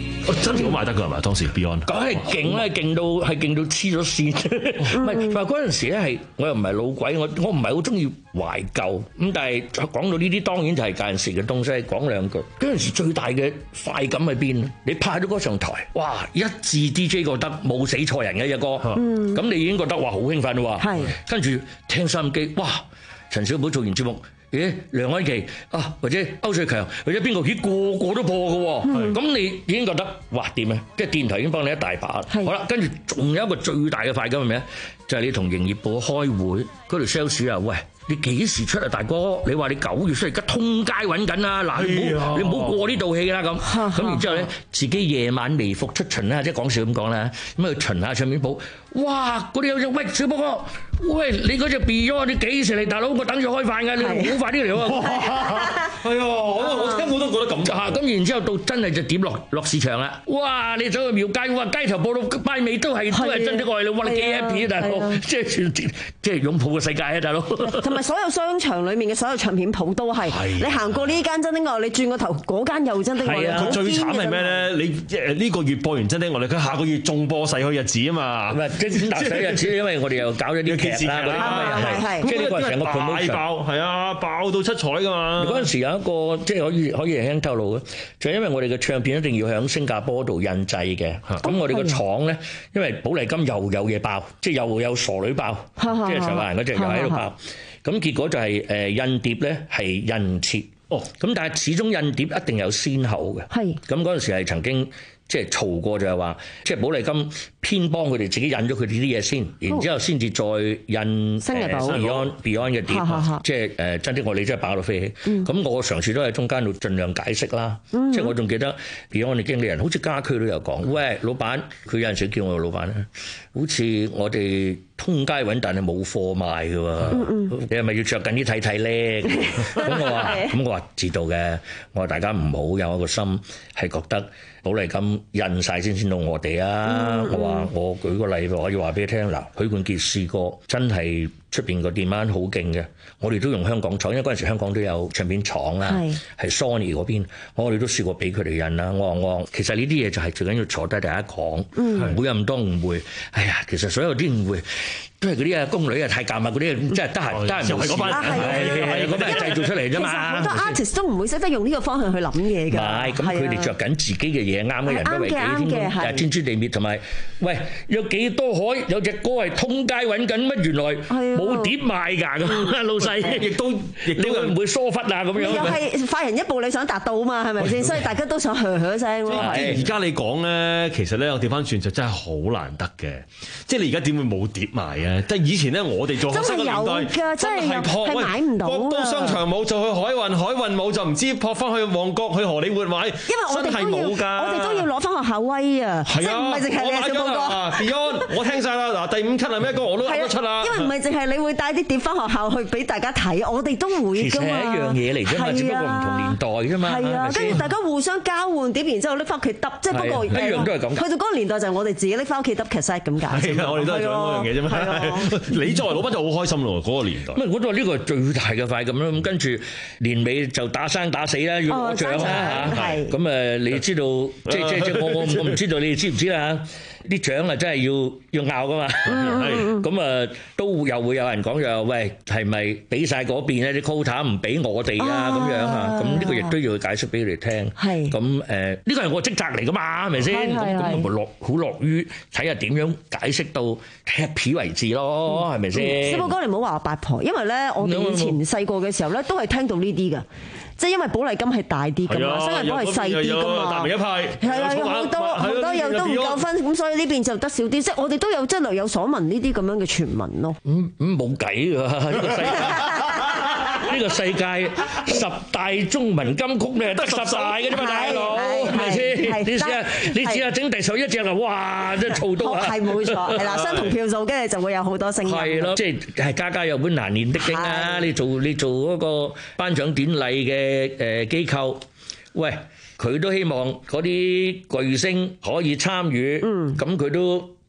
真係好賣得㗎係嘛？當時 Beyond 梗係勁啦，勁到係勁到黐咗線。唔係話嗰陣時咧係，我又唔係老鬼，我我唔係好中意懷舊咁，但係講到呢啲當然就係嗰陣時嘅東西，講兩句。嗰陣時最大嘅快感喺邊？你派咗歌上台，哇！一致 D J 覺得冇死錯人嘅隻歌，咁、嗯、你已經覺得哇好興奮喎。係，跟住聽收音機，哇！陳小寶做完節目。咦，梁安琪啊，或者歐瑞強，或者邊個咦，個個都播嘅喎，咁、嗯、你已經覺得哇掂啊！即係電台已經幫你一大把。好啦，跟住仲有一個最大嘅快感係咩？就係、是、你同營業部開會，嗰條 sales 啊，喂，你幾時出啊，大哥？你話你九月出，而家通街揾緊啦，嗱，你唔好你唔好過呢道戲啦咁。咁然之後咧，自己夜晚微服出巡啦，即係講笑咁講啦，咁去巡下唱片鋪。哇！嗰啲有隻喂小波哥，喂你嗰隻 Beyond 你幾時嚟？大佬我等住開飯㗎，你好快啲嚟喎！係啊，我我聽我都覺得咁嚇。咁然之後到真係就點落落市場啦！哇！你走去廟街，哇街頭播到拜尾都係都係真的愛你，哇你幾 happy 啊大佬！即係全即係擁抱嘅世界啊大佬！ 同埋所有商場裡面嘅所有唱片鋪都係，你行過呢間真的愛，你轉個頭嗰間又真的愛。 係啊！最慘係咩咧？你誒呢個月播完真的愛，佢下個月仲播逝去日子啊嘛！ 嗱，死日子，因為我哋又搞咗啲劇啦，嗰啲咁嘅係，即係呢個係成個 promotion，大爆，係啊，爆到七彩噶嘛！嗰陣時有一個即係可以可以輕輕透露嘅，就係因為我哋嘅唱片一定要喺新加坡度印製嘅，咁我哋個廠咧，因為寶麗金又有嘢爆，即係又有傻女爆，即係陳慧嫻嗰隻又喺度爆，咁結果就係誒印碟咧係印唔切，哦，咁但係始終印碟一定有先後嘅，係，咁嗰陣時係曾經。即係嘈過就係話，即係寶麗金偏幫佢哋自己印咗佢哋啲嘢先，然之後先至再印新嘅 Beyond Beyond 嘅碟，即係誒真的愛你真係爆到飛起。咁、嗯、我嘗試都喺中間度盡量解釋啦。嗯、即係我仲記得 Beyond 嘅經理人，好似家駒都有講，喂老闆，佢有陣時叫我老闆咧，好似我哋通街揾，但係冇貨賣嘅喎。嗯嗯、你係咪要着緊啲睇睇咧？咁我話，咁我話知道嘅。我話大家唔好有一個心係覺得。寶麗金印晒先先到我哋啊！嗯、我話我舉個例，我要話俾你聽嗱，許冠傑試過真係出邊個 demand 好勁嘅，我哋都用香港廠，因為嗰陣時香港都有唱片廠啦，係 Sony 嗰邊，我哋都試過俾佢哋印啦。我話我話其實呢啲嘢就係最緊要坐低大家講，唔、嗯、會有咁多誤會。哎呀，其實所有啲誤會。都係嗰啲啊，宮女啊，太監啊，嗰啲真係得閒，得閒冇事。係係嗰班係製造出嚟啫嘛。其實好多 artist 都唔會識得用呢個方向去諗嘢㗎。唔係，咁佢哋着緊自己嘅嘢，啱嘅人都為己添。誒，天誅地滅同埋，喂，有幾多海有隻歌係通街揾緊乜？原來冇碟賣㗎咁，老細亦都亦都會唔會疏忽啊咁樣？又係快人一步，你想達到啊嘛？係咪先？所以大家都想噓噓聲咯。 而家你講咧，其實咧我調翻轉就真係好難得嘅。即係你而家點會冇碟賣啊？即係以前咧，我哋做學生嘅年代，真係撲買唔到啊！到商場冇就去海運，海運冇就唔知撲翻去旺角去荷里活買，因為我哋都要，我哋都要攞翻學校威啊！即係唔係淨係你小寶哥 Beyond， 我聽晒啦！嗱，第五級係咩歌我都噏得出啦。因為唔係淨係你會帶啲碟翻學校去俾大家睇，我哋都會㗎嘛。其實係一樣嘢嚟啫嘛，只不過唔同年代啫嘛。係啊，跟住大家互相交換碟，然之後拎翻屋企揼，即係不過一樣都係咁。去到嗰個年代就係我哋自己拎翻屋企揼 cassette 咁解。係啊，我哋都係做嗰樣嘢啫嘛。你作為老闆就好開心咯，嗰、那個年代。咁我都話呢個係最大嘅快感啦。咁跟住年尾就打生打死啦，要攞獎啦嚇。咁誒、哦，你知道，即即即我我我唔知道你哋知唔知啦？啲獎啊真係要要拗噶嘛。咁啊都又會有人講又喂，係咪俾晒嗰邊咧啲 quota 唔俾我哋啊咁樣嚇？咁呢個亦都要解釋俾佢哋聽。係。咁誒，呢個係我職責嚟噶嘛，係咪先？咁咁咪樂好樂於睇下點樣解釋到 happy 為止咯，係咪先？小寶哥，你唔好話我八婆，因為咧我哋以前細個嘅時候咧都係聽到呢啲噶。即係因為寶麗金係大啲㗎嘛，新加坡係細啲㗎嘛，大明一派係啊，有好多好多又都唔夠分，咁所以呢邊就得少啲。即係我哋都有即係略有所聞呢啲咁樣嘅傳聞咯。咁咁冇計㗎，呢個世界呢個世界十大中文金曲咧得十大嘅啫嘛，大佬係咪先？你試下你試下整第十一隻啊！哇，真係嘈到啊！係冇錯，係啦，相同票數跟住就會有好多聲音。係咯，即係係家家有本難唸的經啊！你做你做嗰個頒獎典禮嘅誒機構，喂，佢都希望嗰啲巨星可以參與，咁佢都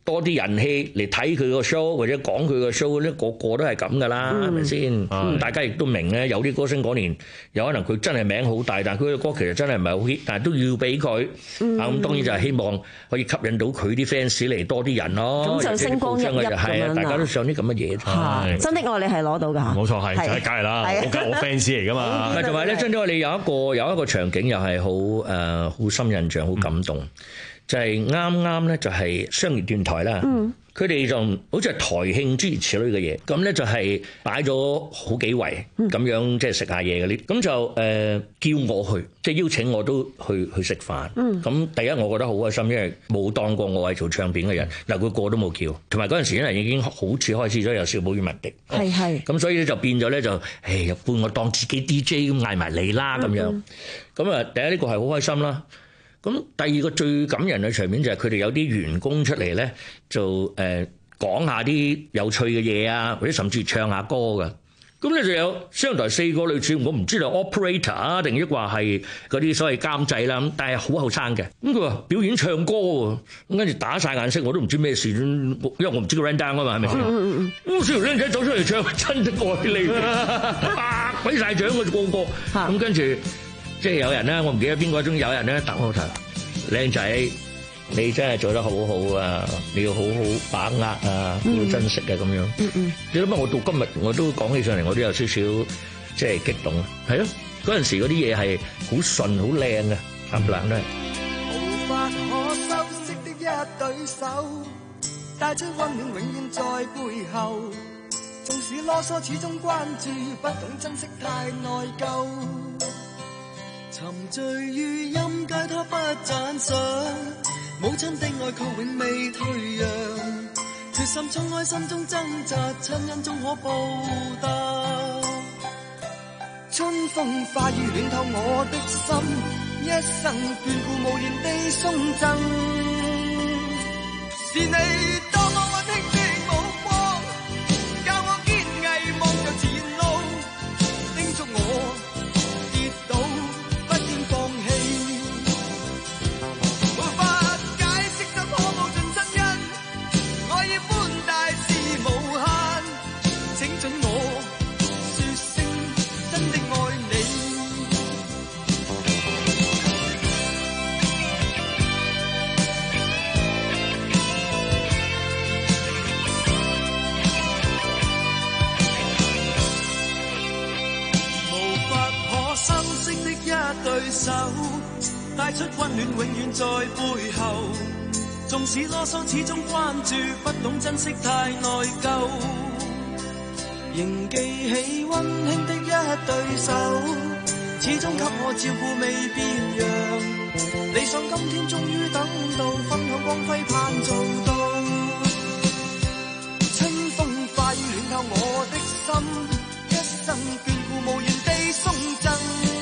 多啲人氣嚟睇佢個 show 或者講佢個 show 咧，個個都係咁噶啦，係咪先？咁大家亦都明咧，有啲歌星嗰年有可能佢真係名好大，但係佢嘅歌其實真係唔係好 hit，但係都要俾佢。啊，咁當然就係希望可以吸引到佢啲 fans 嚟多啲人咯。 咁就星光熠熠咁樣， 大家都想啲咁嘅嘢。 真的愛你係攞到㗎， 冇錯係，梗係啦，我我 fans 嚟㗎嘛。 同埋咧，真的愛你有一個有一個場景又係好誒好深印象、好感動。就係啱啱咧，就係商業電台啦。佢哋就好似係台慶諸如此類嘅嘢，咁咧就係擺咗好幾圍咁樣，即係食下嘢嗰啲。咁就誒、呃、叫我去，即係邀請我都去去食飯。咁第一我覺得好開心，因為冇當過我係做唱片嘅人，嗱佢個都冇叫。同埋嗰陣時因為已經好似開始咗有小寶與文迪，係係。咁所以咧就變咗咧就誒半我當自己 D J 咁嗌埋你啦咁樣。咁啊第一呢個係好開心啦。咁第二個最感人嘅場面就係佢哋有啲員工出嚟咧，就誒講下啲有趣嘅嘢啊，或者甚至唱下歌㗎。咁咧就有商台四個類似，我唔知道 operator 啊，定抑或係嗰啲所謂監製啦。咁但係好後生嘅。咁佢話表演唱歌喎，咁跟住打晒眼色，我都唔知咩事，因為我唔知個 run down 啊嘛，係咪先？咁小條僆仔走出嚟唱真的愛你，啊鬼曬獎嘅個個。咁跟住。即係有人咧，我唔記得邊個中有人咧答我頭，靚仔，你真係做得好好啊！你要好好把握啊，要珍惜嘅咁樣。嗯嗯。你諗下，我到今日我都講起上嚟，我都有少少即係激動。係咯，嗰陣時嗰啲嘢係好順、好靚嘅，冚唪唥都係。 無法可修飾的一對手，帶出溫暖永遠在背後。縱使囉嗦，始終關注，不懂珍惜太內疚。沉醉於音階，他不讚賞。母親的愛卻永未退讓，決心衝開心中掙扎，親恩終可報答。春風化雨暖透我的心，一生眷顧無言地送贈。是你多麼溫馨的目光，教我堅毅望着前路，叮囑我跌倒對手帶出溫暖，永遠在背後。縱使囉嗦，始終關注，不懂珍惜太內疚。仍記起溫馨的一對手，始終給我照顧未變樣。理想今天終於等到，分享光輝盼做到。春風化雨暖透我的心，一生眷顧無言地送贈。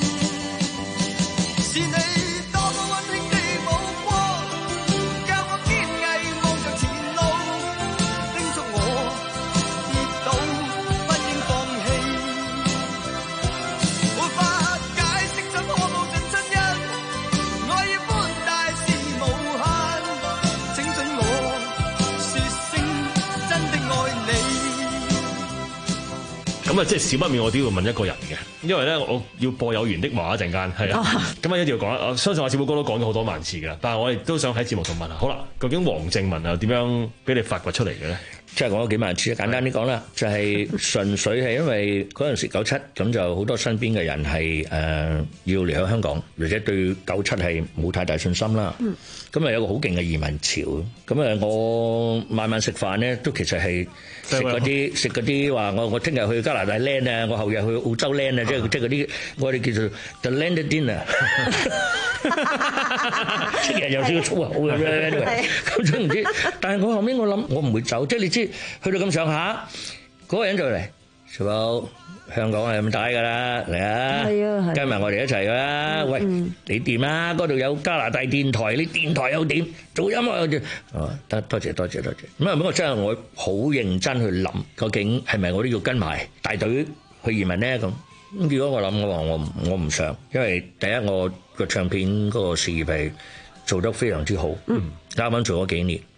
是你多麼溫馨的目光，教我堅毅望着前路，叮囑我跌倒不應放棄。沒法解釋怎可報盡親恩，愛意寬大是無限。請准我說聲真的愛你。 咁啊，即係少不免我都要問一個人嘅。因為咧，我要播有緣的話一陣間，係啊，咁啊一定要講。我相信阿小寶哥都講咗好多萬次㗎啦，但係我亦都想喺節目度問下，好啦，究竟黃靜文啊點樣俾你發掘出嚟嘅咧？ 即係講咗幾萬次，簡單啲講啦，就係、是、純粹係因為嗰陣時九七咁就好多身邊嘅人係誒、呃、要離開香港，或者對九七係冇太大信心啦。咁啊、嗯、有個好勁嘅移民潮，咁啊我晚晚食飯咧都其實係食嗰啲食嗰啲話我我聽日去加拿大 land 啊，我後日去澳洲 land 啊，即係即係嗰啲我哋叫做 the land dinner。即係有少少粗口嘅啫，咁都唔知。但係我後面我諗我唔會走，即係你知去到咁上下，嗰個人就嚟，小寶香港係咁大㗎啦，嚟啊，跟埋我哋一齊㗎啦。喂，你掂啦，嗰度有加拿大電台，你電台又掂，做音樂又掂。哦，得多謝多謝多謝。咁啊，不過真係我好認真去諗，究竟係咪我都要跟埋大隊去移民咧？咁咁結果我諗我話我我唔想，因為第一我個唱片嗰個事業係做得非常之好，啱啱做咗幾年。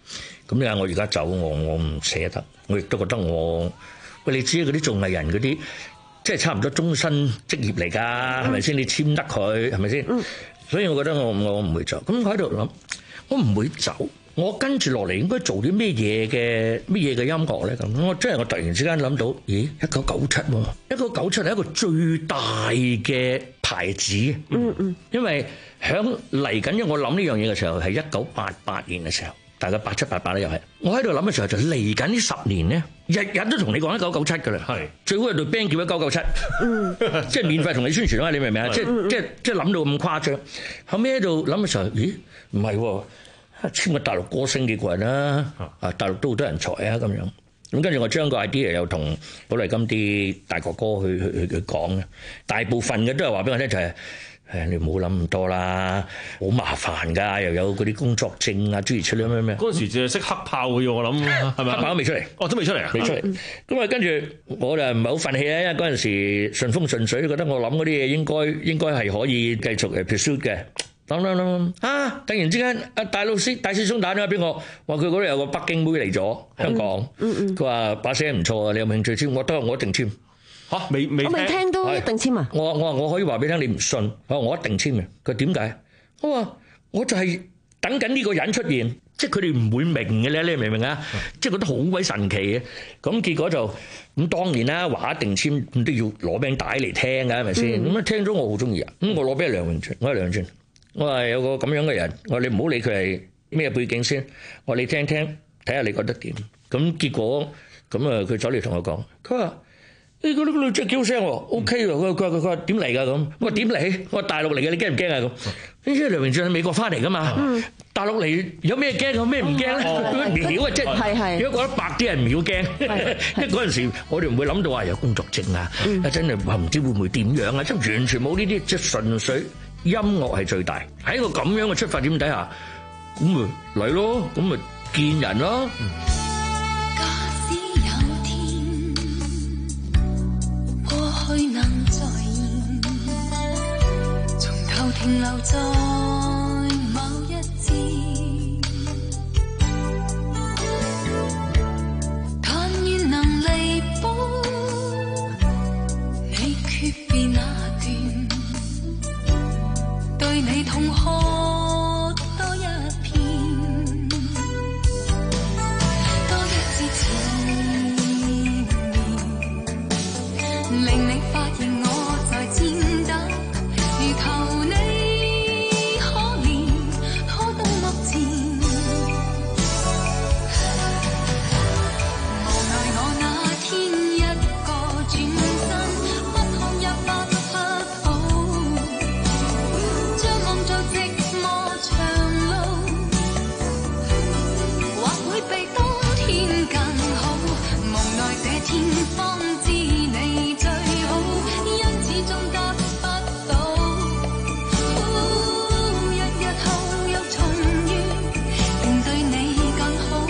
咁點解我而家走，我我唔捨得，我亦都覺得我喂，你知嗰啲做藝人嗰啲，即係差唔多終身職業嚟㗎，係咪先？你簽得佢係咪先？所以我覺得我我唔會走。咁我喺度諗，我唔會走。我跟住落嚟應該做啲咩嘢嘅咩嘢嘅音樂咧？咁我真係我突然之間諗到，咦？一九九七喎，一九九七係一個最大嘅牌子。嗯嗯。因為響嚟緊，因為我諗呢樣嘢嘅時候係一九八八年嘅時候，大概八七八八咧又係。我喺度諗嘅時候就嚟緊呢十年咧，日日都同你講一九九七㗎啦。係。最好係對 band 叫一九九七。嗯。即係免費同你宣傳啊！你明唔明啊？即係即係即係諗到咁誇張。後尾喺度諗嘅時候，咦？唔係喎。簽個大陸歌星幾個人啦，啊大陸都好多人才啊咁樣，咁跟住我將個 idea 又同寶麗金啲大哥哥去去去去講嘅，大部分嘅都係話俾我聽就係、是，誒你唔好諗咁多啦，好麻煩㗎，又有嗰啲工作證啊諸如此類咩咩。嗰陣時淨係識黑炮嘅喎，我諗係咪？黑炮都未出嚟，哦都未出嚟啊，未出嚟。咁啊跟住我就唔係好憤氣啊，因為嗰陣時順風順水，覺得我諗嗰啲嘢應該應該係可以繼續誒 pursue 嘅。等等等啊！突然之間，阿大老師、大師兄打電話俾我，話佢嗰度有個北京妹嚟咗香港，佢話把聲唔錯啊，你有冇興趣簽？我得，我一定簽。嚇，未未我未聽都一定簽啊！ 我我話我可以話俾你聽，你唔信，我話我一定簽嘅。佢點解？我話我就係等緊呢個人出現，即係佢哋唔會明嘅咧，你明唔明啊？即係覺得好鬼神奇嘅。咁結果就咁當然啦，話一定簽，咁都要攞餅帶嚟聽㗎，係咪先？咁啊聽咗我好中意啊！咁我攞俾梁詠俊，我係梁詠俊。我話有個咁樣嘅人，我話你唔好理佢係咩背景先，我話你聽聽，睇下你覺得點。咁結果咁啊，佢走嚟同我講，佢話誒嗰啲女仔幾好聲喎 ，OK 喎。佢佢佢佢話點嚟㗎咁？我話點嚟？我話大陸嚟嘅，你驚唔驚啊咁？因為梁詠俊喺美國翻嚟㗎嘛，大陸嚟有咩驚？有咩唔驚咧？唔曉啊，即係如果講得白啲人唔曉驚，因為嗰陣時我哋唔會諗到話有工作證啊，真係話唔知會唔會點樣啊，即係完全冇呢啲，即係純粹。音樂係最大，喺一個咁樣嘅出發點底下，咁咪嚟咯，咁咪見人咯。 假使有天過去能再現，從頭停留在某一節，但願能彌補你訣別那段。對你痛哭多一片，多一次纏綿，令你發現我在戰鬥，如求你可憐，可到目前，無奈我那天一個轉身，不看也不不好。天荒知你最好，因此終得不到。日日後又重遇，並對你更好。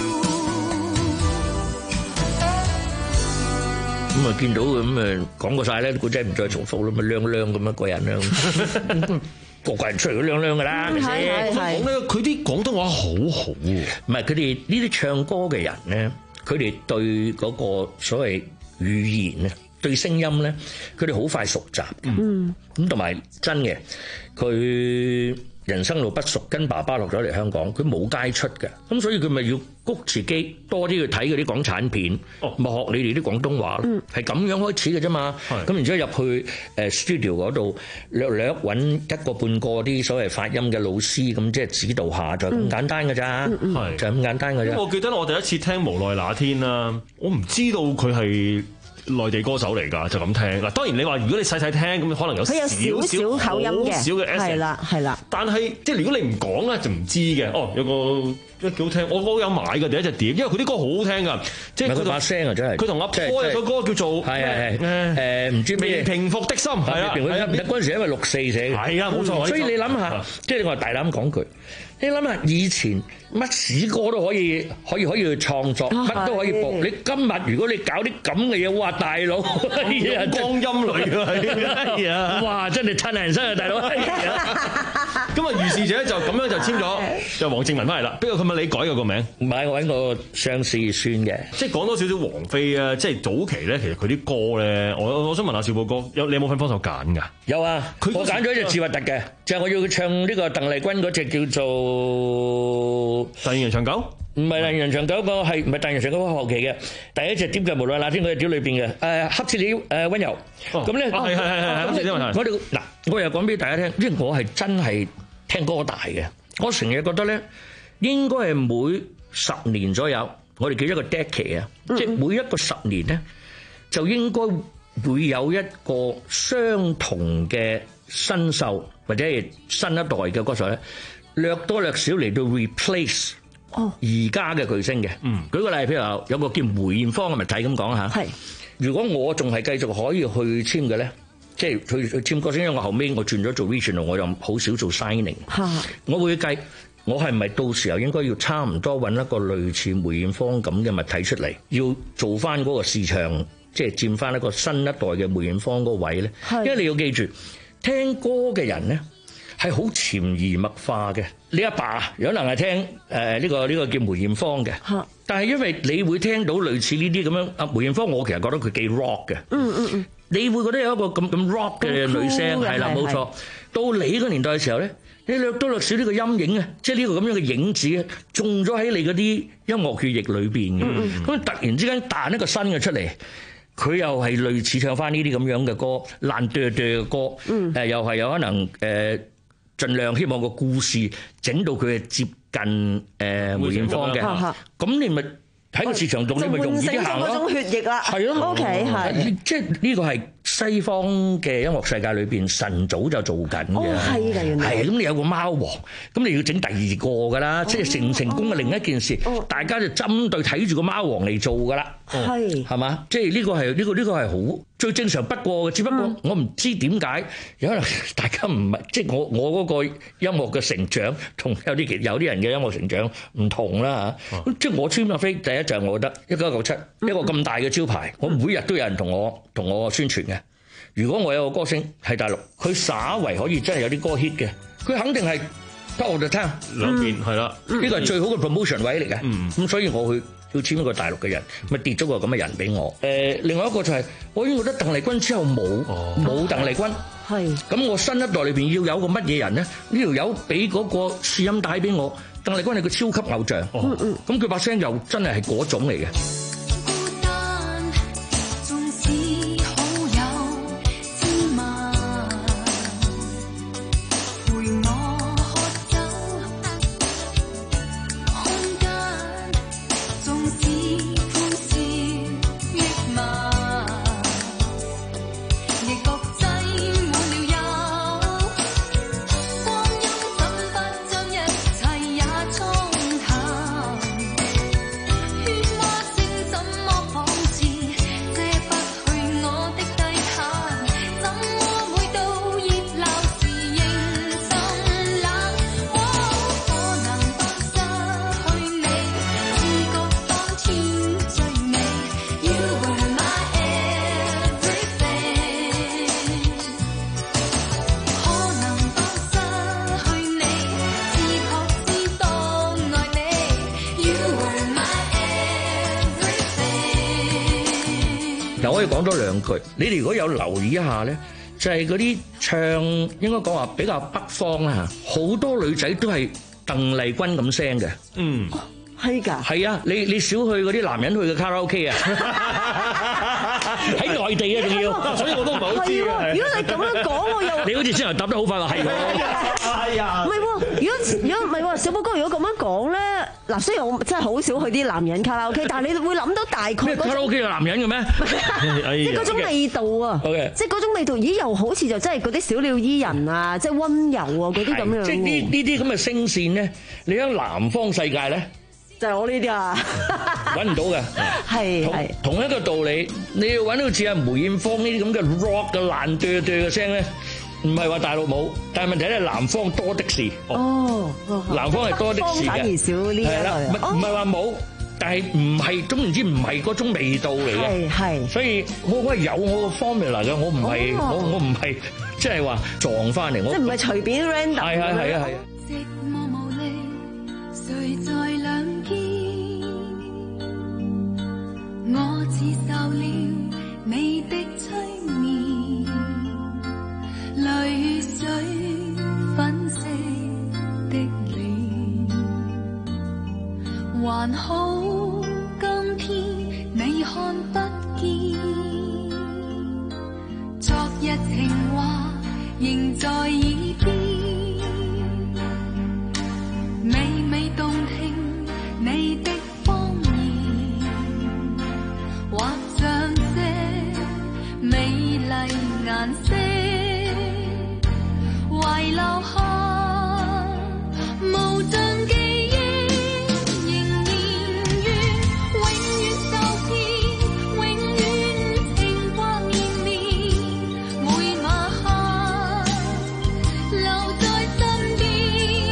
咁啊，見到咁誒講過晒咧，古仔唔再重複啦，咪靚靚咁一個人啦。個個人出嚟都靚靚噶啦，係咪先？ 講咧，佢啲廣東話好好喎。 唔係佢哋呢啲唱歌嘅人咧。佢哋對嗰個所謂語言咧，對聲音咧，佢哋好快熟習。嗯，咁同埋真嘅，佢人生路不熟，跟爸爸落咗嚟香港，佢冇街出嘅，咁所以佢咪要谷自己多啲去睇嗰啲港產片，咪、哦、學你哋啲廣東話咯，係、嗯、咁樣開始嘅啫嘛。咁然之後入去誒 studio 嗰度，略略揾一個半個啲所謂發音嘅老師，咁即係指導下，就咁簡單㗎咋，係、嗯嗯、就咁簡單㗎咋。 我記得我第一次聽無奈那天啦，我唔知道佢係內地歌手嚟㗎，就咁聽嗱。當然你話如果你細細聽咁，可能有少少少口音嘅，少嘅 accent 係啦係啦。但係即係如果你唔講咧，就唔知嘅。哦，有個都幾好聽，我我有買嘅第一隻碟，因為佢啲歌好好聽㗎。即係佢把聲啊，真係。佢同阿波有首歌叫做係係係誒唔知咩平復的心係啊。 嗰陣時因為六四寫嘅係啊，冇錯。 所以你諗下，即係我大膽講句。你諗下，以前乜屎歌都可以，可以可以去創作，乜都可以播。你今日如果你搞啲咁嘅嘢，哇，大佬，光陰類啊，哇，真係趁人生啊，大佬。 咁啊，於是者就咁樣就簽咗，就黃正文翻嚟啦。不過佢咪你改嘅個名？ 唔係，我揾個相思孫嘅。 即係講多少少王菲啊，即係早期咧，其實佢啲歌咧，我我想問下小寶哥，有你有冇份幫手揀㗎？ 有啊，我揀咗一隻字核突嘅，就係我要唱呢個鄧麗君嗰隻叫做《 但願人長久》。 唔係但願人長久個係唔係但願人長久嗰個學期嘅第一隻碟嘅，無論那天嗰隻碟裏邊嘅誒黑切鳥誒溫柔。咁咧係係係係黑切鳥溫柔。 我哋嗱，我又講俾大家聽，因為我係真係聽歌大嘅，我成日覺得咧應該係每十年左右，我哋叫一個 decade 啊，即係每一個十年咧就應該會有一個相同嘅新秀或者係新一代嘅歌手咧，略多略少嚟到 replace 而家嘅巨星嘅。嗯，舉個例，譬如話有個叫梅艷芳嘅物體咁講嚇。係，如果我仲係繼續可以去簽嘅咧，即係去去簽歌星，因為我後尾我轉咗做 regional，我又好少做 signing。嚇，我會計我係咪到時候應該要差唔多揾一個類似梅艷芳咁嘅物體出嚟，要做翻嗰個市場，即係佔翻一個新一代嘅梅艷芳嗰個位咧。因為你要記住，聽歌嘅人咧係好潛移默化嘅。你阿爸有可能係聽誒呢、呃這個呢、這個叫梅艷芳嘅，但係因為你會聽到類似呢啲咁樣，阿梅艷芳我其實覺得佢幾 rock 嘅。嗯嗯嗯，你會覺得有一個咁咁 rock 嘅女聲係啦，冇錯。到你個年代嘅時候咧，你略多略少呢個陰影啊，即係呢個咁樣嘅影子啊，種咗喺你嗰啲音樂血液裏邊嘅。咁、嗯嗯、突然之間彈一個新嘅出嚟，佢又係類似唱翻呢啲咁樣嘅歌，爛哚哚嘅歌，誒、嗯呃、又係有可能誒。呃盡量希望個故事整到佢係接近誒梅艷芳嘅，咁你咪喺個市場度，你咪容易啲行咯。就喚醒咗嗰種血液啦。係咯，OK 係。即係呢個係西方嘅音樂世界裏邊晨早就做緊嘅。哦，係㗎，原來。係咁，你有個貓王，咁你要整第二個㗎啦，即係成唔成功嘅另一件事。大家就針對睇住個貓王嚟做㗎啦。係。係嘛？即係呢個係呢個呢個係好最正常不過嘅，只不過我唔知點解有可能大家唔係即係我我嗰個音樂嘅成長同有啲其有啲人嘅音樂成長唔同啦嚇。即係我簽阿飛第一就係我覺得一九九七一個咁大嘅招牌，我每日都有人同我同我宣傳嘅。如果我有個歌星喺大陸，佢稍為可以真係有啲歌 hit 嘅，佢肯定係得我就聽兩邊係啦。 呢個係最好嘅 promotion 位嚟嘅。嗯，咁所以我去。要簽一個大陸嘅人，咪跌咗個咁嘅人俾我。誒，另外一個就係、是，我已經覺得鄧麗君之後冇冇鄧麗君。係。咁我新一代裏邊要有個乜嘢人咧？呢條友俾嗰個試音帶俾我，鄧麗君係個超級偶像。嗯嗯。咁佢把聲又真係係嗰種嚟嘅。可以講多兩句，你哋如果有留意一下咧，就係嗰啲唱應該講話比較北方啦嚇，好多女仔都係鄧麗君咁聲嘅。嗯，係㗎。係啊，你你少去嗰啲男人去嘅卡拉 OK 啊，喺內地啊仲要，所以我都唔係好知嘅。如果你咁樣講，我又你好似先頭答得好快話係喎，係啊，唔係喎。如果如果唔係喎，小寶哥如果咁樣講咧，嗱，雖然我真係好少去啲男人卡拉 OK，但係你會諗到大概咩卡拉 OK 有男人嘅咩？即係嗰種味道啊，即係嗰種味道，咦又好似就真係嗰啲小鳥依人啊，即係溫柔啊嗰啲咁樣。即係呢呢啲咁嘅聲線咧，你喺南方世界咧，就係我呢啲啊，揾唔到嘅。係係同一個道理，你要揾到似阿梅艷芳呢啲咁嘅 rock 嘅爛哚哚嘅聲咧。唔係話大陸冇，但係問題咧，南方多的是。哦，南方係多的是嘅，反而少呢一類。係啦，唔唔係話冇， 但係唔係總唔知唔係嗰種味道嚟嘅。係係，所以我我係有我個 formula 嘅，我唔係、哦、我我唔係即係話撞翻嚟，我即係唔係隨便 random。係啊係啊係啊。 誰在兩肩？我似受了你的催眠，淚水粉色的臉，還好今天你看不見，昨日情話仍在耳邊。美美動聽你的謊言，或像些美麗顏色，遺留下無盡記憶，仍然願永遠受騙，永遠情話綿綿，每晚黑留在身邊。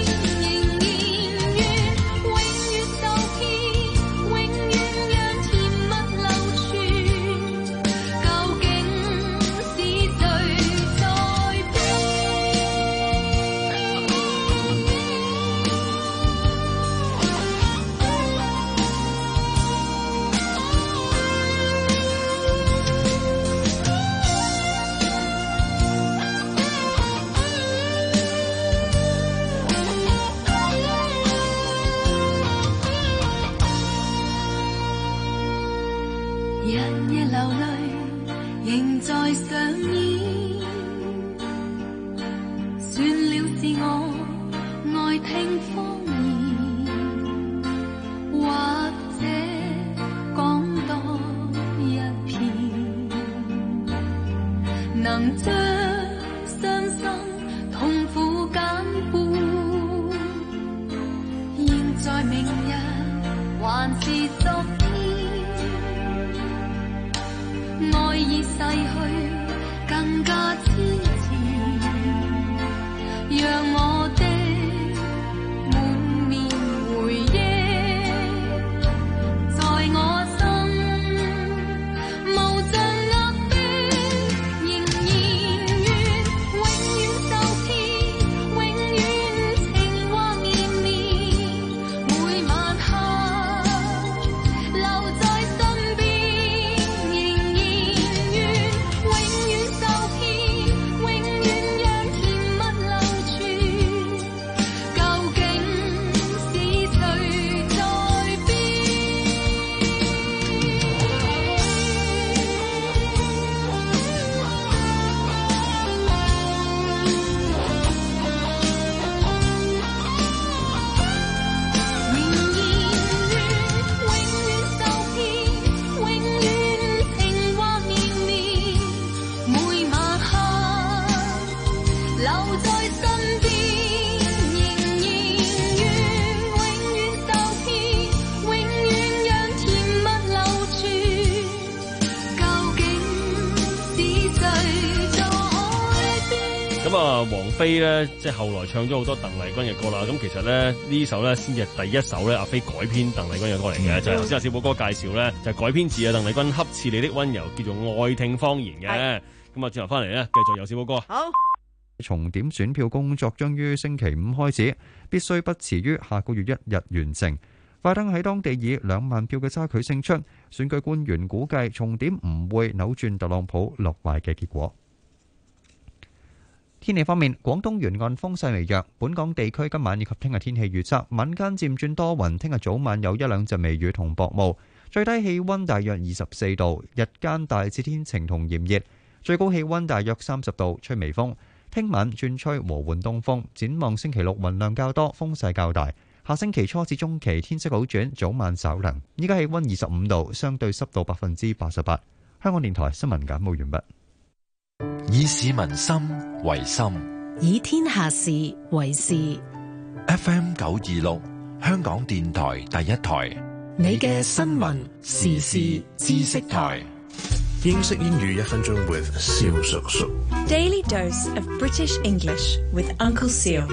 王菲咧，即係後來唱咗好多鄧麗君嘅歌啦。咁其實咧呢首咧先至係第一首咧阿菲改編鄧麗君嘅歌嚟嘅，嗯、就係頭先阿小寶哥介紹咧，就係、改編自啊鄧麗君恰似你的溫柔，叫做愛聽方言嘅。咁啊，轉頭翻嚟咧，繼續有小寶哥。 好， 重點選票工作將於星期五開始，必須不遲於下個月一日完成。拜登喺當地以兩萬票嘅差距勝出，選舉官員估計重點唔會扭轉特朗普落敗嘅結果。天氣方面，廣東沿岸風勢微弱，本港地區今晚以及聽日天氣預測，晚間漸轉多雲，聽日早晚有一兩陣微雨同薄霧，最低氣溫大約二十四度，日間大致天晴同炎熱，最高氣溫大約三十度，吹微風。聽晚轉吹和緩東風，展望星期六雲量較多，風勢較大。下星期初至中期天色好轉，早晚稍涼。依家氣溫二十五度，相對濕度百分之八十八。香港電台新聞簡報完畢。 以市民心為心， 以天下事為事。 F M 九二六，香港電台第一台， 你嘅新聞時事知識台。 英式英語一分鐘 with 蕭叔叔。 Daily dose of British English with Uncle Seal。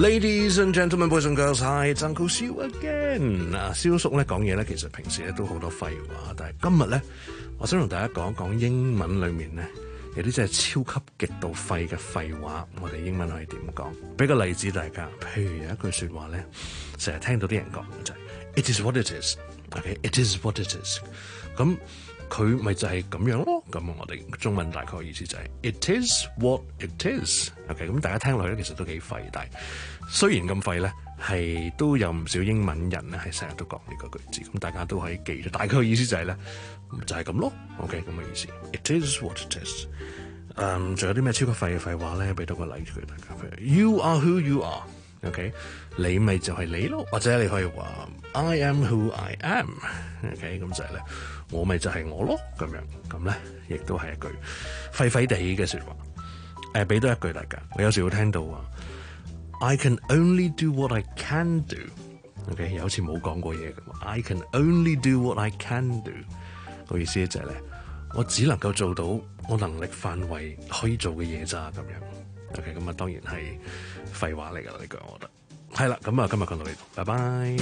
Ladies and gentlemen, boys and girls, hi, it's Uncle Siu again。啊，蕭叔咧講嘢咧，其實平時咧都好多廢話，但係今日咧，我想同大家講講英文裏面咧有啲真係超級極度廢嘅廢話，我哋英文可以點講？俾個例子大家，譬如有一句説話咧，成日聽到啲人講就係、是、It is what it is。OK，It is what it is。咁佢咪就係咁樣咯。咁我哋中文大概意思就係、是、It is what it is。OK， 咁大家聽落去咧，其實都幾廢，但係雖然咁廢咧，係都有唔少英文人咧係成日都講呢個句子，咁大家都可以記咗。大概嘅意思就係、是、咧，就係、是、咁咯。OK，咁嘅意思。It is what it is。嗯，仲有啲咩超級廢嘅廢話咧？俾到個例子佢大家。譬如 You are who you are。OK， 你咪就係你咯，或者你可以話 I am who I am。OK， 咁就係咧，我咪就係我咯，咁樣咁咧，亦都係一句廢廢地嘅説話。誒、呃，俾多一句大家，你有時會聽到話 I can only do what I can do。OK， 有好似冇講過嘢嘅 I can only do what I can do。個意思就係咧，我只能夠做到我能力範圍可以做嘅嘢咋咁樣。OK， 咁啊當然係廢話嚟㗎啦，呢句我覺得係啦。咁啊今日講到呢度，拜拜。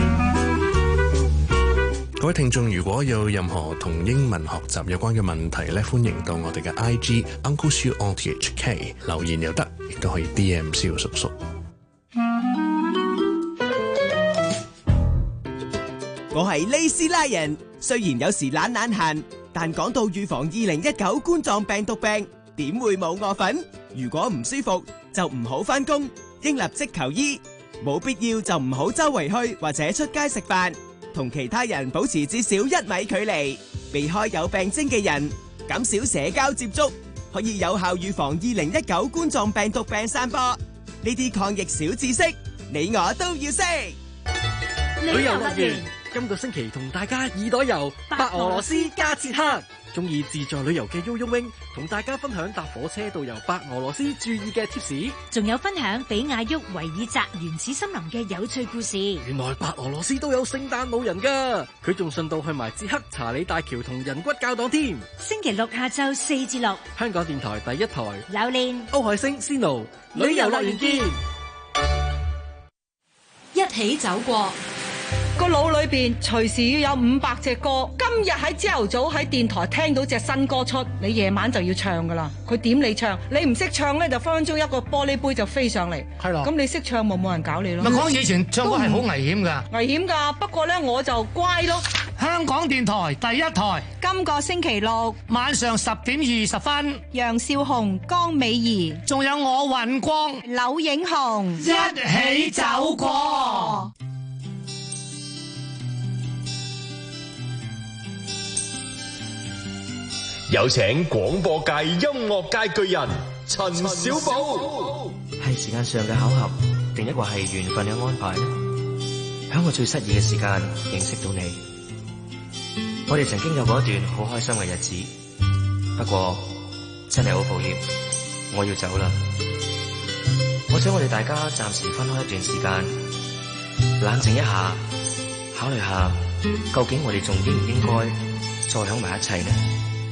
各位聽眾，如果有任何同英文學習有關嘅問題咧，歡迎到我哋嘅 I G Uncle Siu O T H K 留言又得，亦都可以 D M 蕭叔叔。 我係利斯拉人，雖然有時懶懶閒，但講到預防二零一九冠狀病毒病，點會冇我份？如果唔舒服就唔好返工，應立即求醫，冇必要就唔好周圍去或者出街食飯，同其他人保持至少一米距離，避開有病徵嘅人，減少社交接觸，可以有效預防二零一九冠狀病毒病散播。呢啲抗疫小知識，你我都要識。 旅遊樂園今個星期同大家耳朵遊白俄羅斯加捷克。中意自助旅遊嘅 Yoyo Wing 同大家分享搭火車到遊白俄羅斯注意嘅貼士， 仲有分享比亞沃維爾澤原始森林嘅有趣故事。 原來白俄羅斯都有聖誕老人噶，佢仲順道去埋捷克查理大橋同人骨教堂添。 星期六下晝四至六， 香港電台第一台， 榴蓮、 歐海星、Sino 旅遊樂園見， 一起走過。 個腦裏邊隨時要有五百隻歌。今日喺朝頭早喺電台聽到隻新歌出，你夜晚就要唱噶啦。佢點你唱，你唔識唱咧，就分分鐘一個玻璃杯就飛上嚟。係咯。咁你識唱冇冇人搞你咯？咪講以前唱歌係好危險噶。危險噶，不過咧我就乖咯。香港電台第一台，今個星期六晚上十點二十分，楊少紅、江美儀，仲有我尹光、柳影紅，一起走過。 有請廣播界音樂界巨人陳小寶。 係時間上嘅巧合，定一個係緣分嘅安排呢？喺我最失意嘅時間認識到你，我哋曾經有過一段好開心嘅日子。不過真係好抱歉，我要走啦。我想我哋大家暫時分開一段時間，冷靜一下，考慮下究竟我哋仲應唔應該再響埋一齊呢？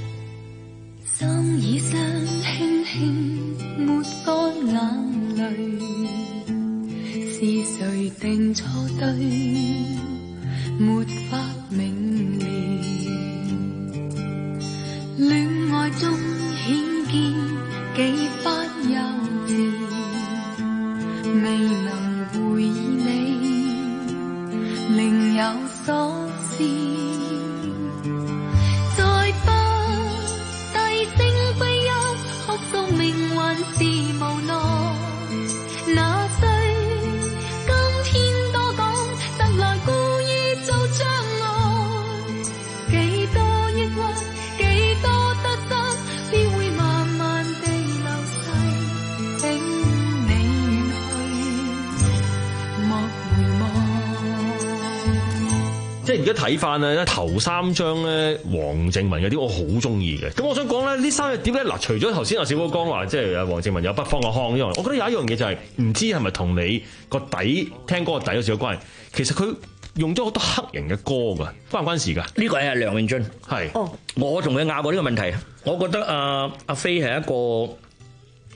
心已傷，輕輕抹乾眼淚，是誰定錯對，沒法明了。戀愛中顯見幾番幼稚，未能回憶你，另有所思。命還是無奈，那需今天多講，特來故意做障礙。幾多抑鬱，幾多得失，必會慢慢地流逝。請你遠去，莫回望。 即係而家睇翻咧，頭三張咧，黃靜文嗰啲我好中意嘅。咁我想講咧，呢三隻碟咧，嗱，除咗頭先阿小寶講話，即係黃靜文有北方嘅腔之外，我覺得有一樣嘢就係、是、唔知係咪同你個底聽歌個底有少少關係。其實佢用咗好多黑人嘅歌㗎，關唔關事㗎？ 呢個係梁詠俊，係。哦，我同佢拗過呢個問題。我覺得阿阿飛係一個，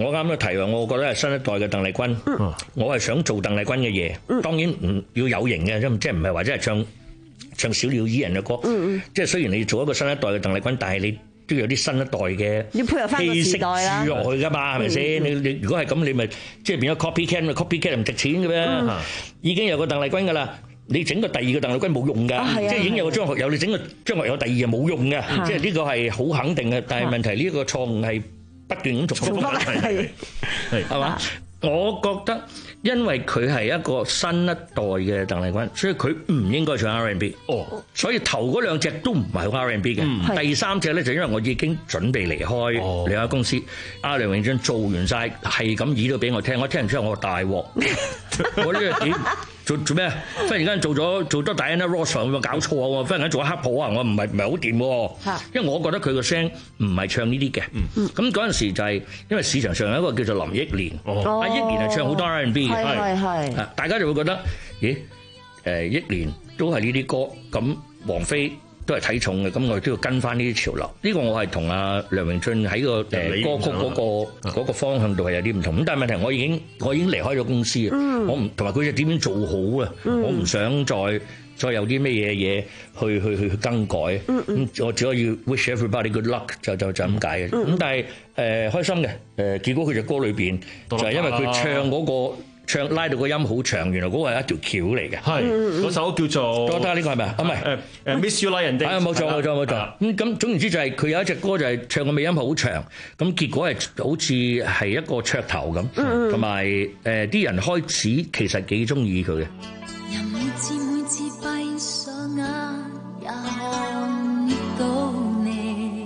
我啱啱提話，我覺得係新一代嘅鄧麗君，嗯、我係想做鄧麗君嘅嘢，嗯、當然唔要有型嘅，即係唔係話即係唱唱小鳥依人嘅歌，嗯嗯、即係雖然你要做一個新一代嘅鄧麗君，但係你都有啲新一代嘅要配合翻個時代啦， 注落去噶嘛，係咪先？你你如果係咁，你咪即係變咗 copycat，copycat 唔值錢嘅咩？嗯、已經有個鄧麗君噶啦。你整個第二個鄧麗君冇用㗎，啊、即係已經有個張學友，你整個張學友第二又冇用嘅，啊、即係呢個係好肯定嘅。但係問題呢一個錯誤係不斷咁重複，係係係嘛？我覺得因為佢係一個新一代嘅鄧麗君，所以佢唔應該唱 R and B。哦，所以頭嗰兩隻都唔係 R and B 嘅，嗯、第三隻咧就因為我已經準備離開離開公司，阿、哦、梁榮駿做完晒，係咁耳到俾我聽，我聽完之後我大鑊，我呢個點？做做咩？忽然間做咗做多 Diana Ross 有冇搞錯啊？我忽然間做咗黑袍啊！我唔係唔係好掂喎，因為我覺得佢個聲唔係唱呢啲嘅。咁嗰陣時就係因為市場上有一個叫做林憶蓮，阿憶蓮係唱好多 R and B 嘅，係係大家就會覺得，咦？誒憶蓮都係呢啲歌，咁王菲都係睇重嘅，咁我哋都要跟翻呢啲潮流。呢、呢個我係同阿梁榮駿喺個誒歌曲嗰、嗰個嗰、嗯、個方向度係有啲唔同。咁但係問題我已經我已經離開咗公司啊，嗯、我唔同埋佢就點樣做好啊？嗯、我唔想再再有啲咩嘢嘢去去去去更改。咁、嗯嗯、我只可以 wish everybody good luck 就就就咁解嘅。咁、嗯、但係誒、呃、開心嘅誒，結果佢隻歌裏邊就係因為佢唱嗰、嗰個。唱拉到個音好長，原來嗰個係一條橋嚟嘅。係嗰首叫做，覺得呢個係咪啊？唔係誒誒 Miss You Like and Day。啊，冇錯冇錯冇錯。咁咁總言之就係佢有一隻歌就係唱個尾音好長，咁結果係好似係一個噱頭咁，同埋誒啲人開始其實幾中意佢嘅。 人每次每次閉上眼，也看到你，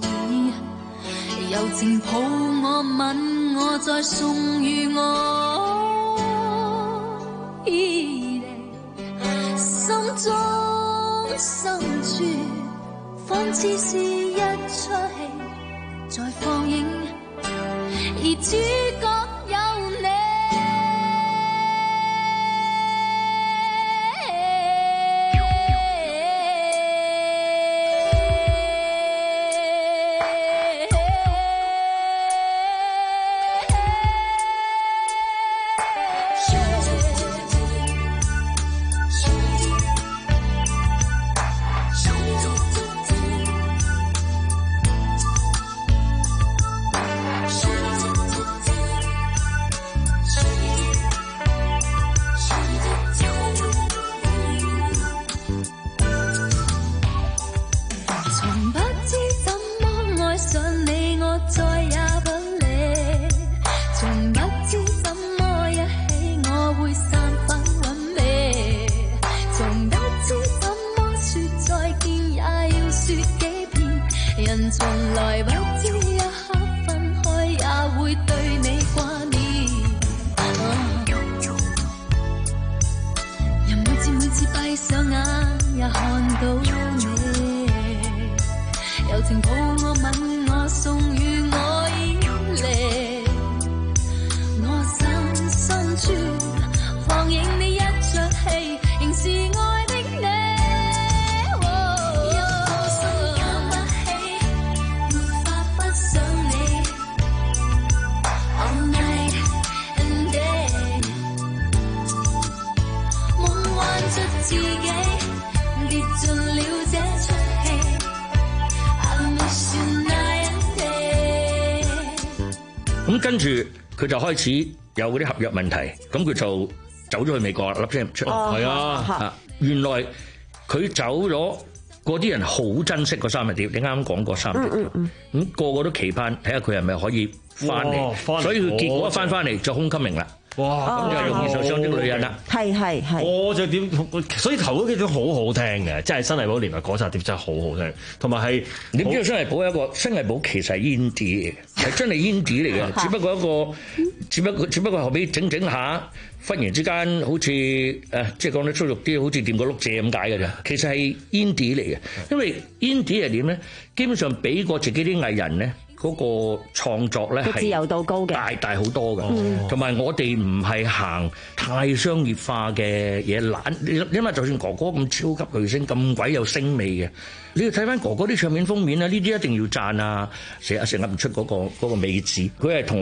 柔情抱我吻我，再送予我。心中深處，仿似是一出戲在放映，而主角有你。 咁跟住佢就開始有嗰啲合約問題，咁佢就走咗去美國啦，粒聲唔出。係啊，啊原來佢走咗，嗰啲人好珍惜嗰三隻碟。你啱啱講過三隻碟，咁、嗯嗯、個個都期盼睇下佢係咪可以翻嚟，所以佢結果一翻翻嚟就homecoming啦。哇！咁就係容易受傷的女人啦。係係係。 我就點，所以頭嗰幾種好好聽嘅，即係新藝寶連埋嗰紮碟真係好好聽，同埋係你知道新藝寶一個新藝寶其實係 indie 嘅，係真係 indie 嚟嘅，只不過一個，只不過只不過後尾整整下，忽然之間好似誒，即係講得粗俗啲，好似掂個碌蔗咁解嘅咋，其實係 indie 嚟嘅，因為 indie 係點咧？基本上俾過自己啲藝人咧。嗰個創作咧係自由度高嘅，大大好多嘅，同埋、嗯、我哋唔係行太商業化嘅嘢懶。你因為就算哥哥咁超級巨星咁鬼有聲味嘅，你要睇翻哥哥啲唱片封面啊，呢啲一定要讚啊！成日成日唔出嗰個嗰個美字，佢係同我哋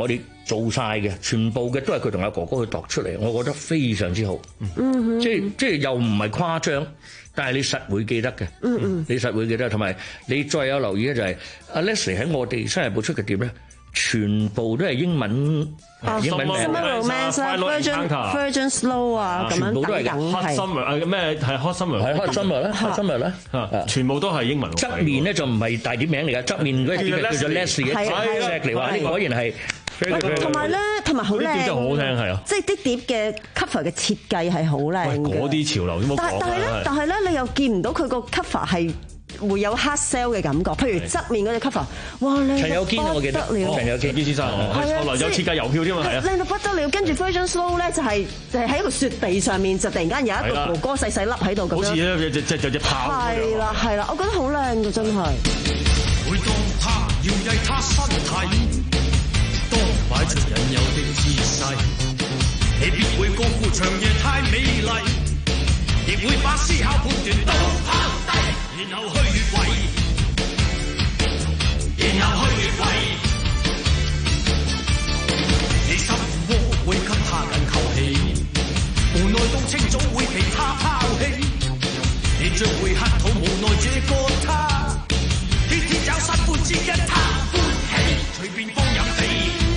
做晒嘅，全部嘅都係佢同阿哥哥去度出嚟，我覺得非常之好。 嗯， 即係即係又唔係誇張，但係你實會記得嘅。 嗯嗯， 你實會記得，同埋你再有留意咧就係阿 Leslie 喺我哋新日報出嘅碟咧，全部都係英文英文名。 Summer Romance 啊 ，Virgin Virgin Slow 啊，咁樣全部都係等等 Hot Summer 啊咩係 Hot Summer 係 Hot Summer 啦 ，Hot Summer 啦， 全部都係英文。 側面咧就唔係大碟名嚟㗎，側面嗰隻碟叫做 Leslie 嘅石嚟話，呢果然係。 同埋咧，同埋好靚， 啲碟真係好好聽，係啊！ 即係啲碟嘅 cover 嘅設計係好靚嘅。 嗰啲潮流都冇講。 但但係咧，但係咧，你又見唔到佢個 cover 係會有 hard sell 嘅感覺。譬如側面嗰隻 cover，哇靚陳友堅我記得，陳友堅先生， 後來有設計郵票添嘛，係啊， 靚到不得了。跟住 Virgin Slow 咧就係就係喺一個雪地上面，就突然間有一個哥哥細細粒喺度咁樣。 好似咧隻隻隻隻炮。 係啦係啦，我覺得好靚㗎，真係。 每當他搖曳他身體。當擺出引誘的姿勢，你必會高呼長夜太美麗，亦會把思考判斷都拋低，然後去越位，然後去越位，你心窩會給他緊扣起，無奈到清早會被他拋棄，你將會乞討無奈這個他，天天找新歡只因他歡喜，隨便放任地。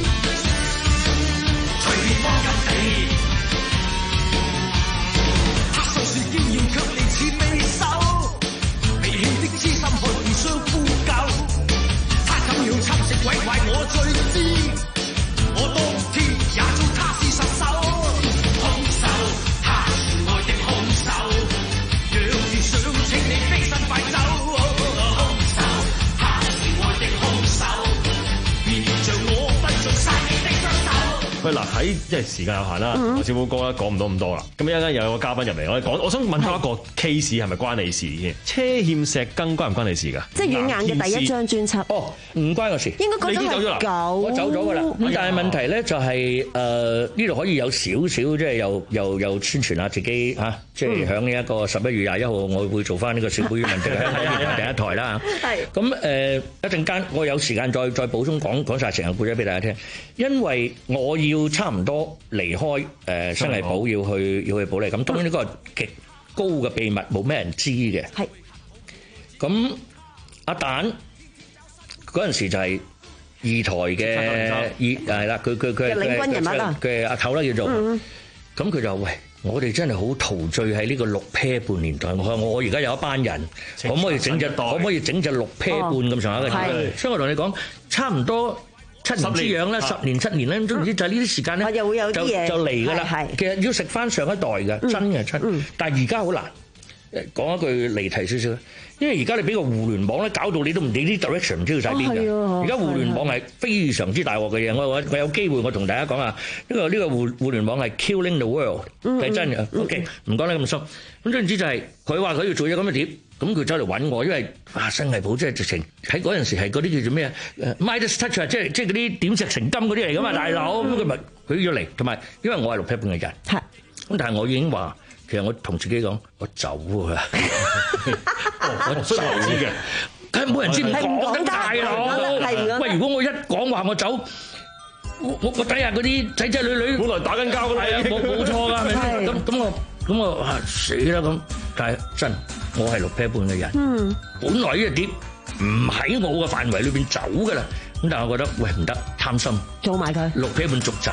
他受是經驗卻離似未手，未興的痴心害互相呼救，他怎樣侵蝕毀壞我最知，我當天也做他是實手，兇手，他是愛的兇手，若然想請你飛身快走，兇手，他是愛的兇手，別像我分盡晒你的雙手。 喂嗱，喺即係時間有限啦，我小寶哥咧講唔到咁多啦。咁一陣間又有個嘉賓入嚟，我哋講，我想問下一個 case 係咪關你事先？車欠石羹關唔關你事㗎？ 即係軟硬嘅第一張專輯。 哦，唔關我事。 應該嗰張係九， 我走咗㗎啦。咁但係問題咧就係誒呢度可以有少少即係又又又宣傳下自己嚇，即係響呢一個十一月廿一號，我會做翻呢個小寶與文迪喺香港電台第一台啦。係。咁誒一陣間我有時間再再補充講講曬成個故仔俾大家聽，因為我要。要差唔多離開誒新藝寶，要去要去寶麗金。咁當然呢個係極高嘅秘密，冇咩人知嘅。係。咁阿蛋嗰陣時就係二台嘅二係啦，佢佢佢係領軍人物啦，佢係阿頭啦叫做。咁佢就喂，我哋真係好陶醉喺呢個六 pair 半年代。我我而家有一班人，可唔可以整隻可唔可以整隻六 pair 半咁上下嘅？所以我同你講，差唔多。七年之癢啦，十年七年咧，總之就係呢啲時間咧，就就嚟㗎啦。其實要食翻上一代嘅，真嘅真。但係而家好難。誒，講一句離題少少，因為而家你俾個互聯網咧，搞到你都唔理啲 direction 唔知要晒邊嘅。而家互聯網係非常之大鑊嘅嘢。我我我有機會我同大家講下，呢個呢個互互聯網係 killing the world 係真嘅。OK，唔講得咁深。咁總之就係佢話佢要做嘢咁嘅碟。咁佢走嚟揾我，因為啊新藝寶即係直情喺嗰陣時係嗰啲叫做咩啊 Midas Touch 啊，即係即係嗰啲點石成金嗰啲嚟噶嘛，大佬咁佢咪佢要嚟，同埋因為我係六 pair 半嘅人，係咁，但係我已經話其實我同自己講我走啊，我走嘅，梗係冇人知唔講得大佬，喂，如果我一講話我走，我我我底下嗰啲仔仔女女本來打緊交㗎啦，冇冇錯㗎，係咪先？咁咁我咁我啊死啦咁，但係真。我係六 pair 半嘅人，嗯，本來呢個碟唔喺我嘅範圍裏邊走噶啦，咁但係我覺得喂唔得，貪心， 做埋佢六 pair 半續集。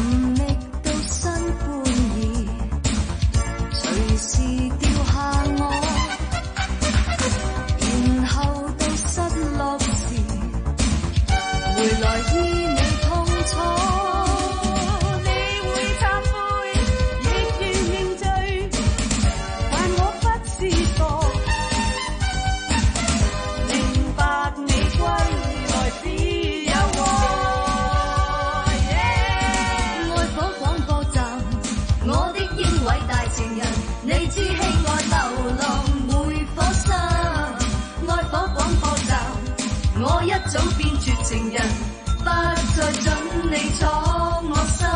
早變絕情人，不再准你闖我心，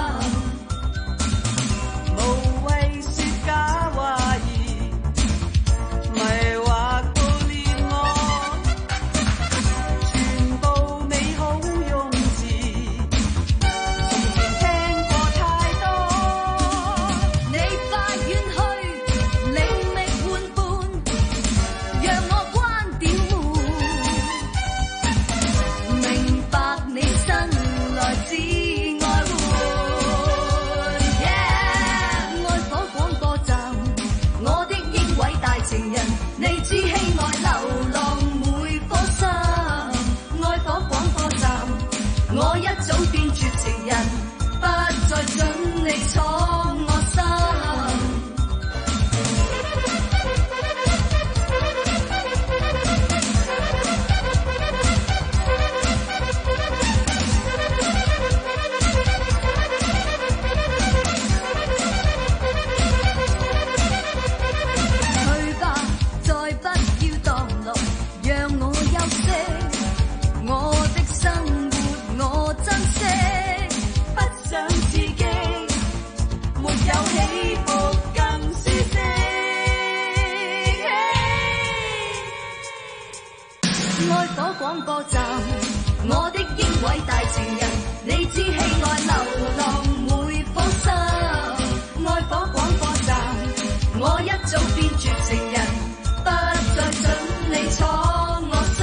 無謂說假話兒，迷惑到戀愛，全部美好用詞， 愛火廣播站，我的英偉大情人，你知喜愛流浪會放心。愛火廣播站，我一早變絕情人，不再准你闖我心。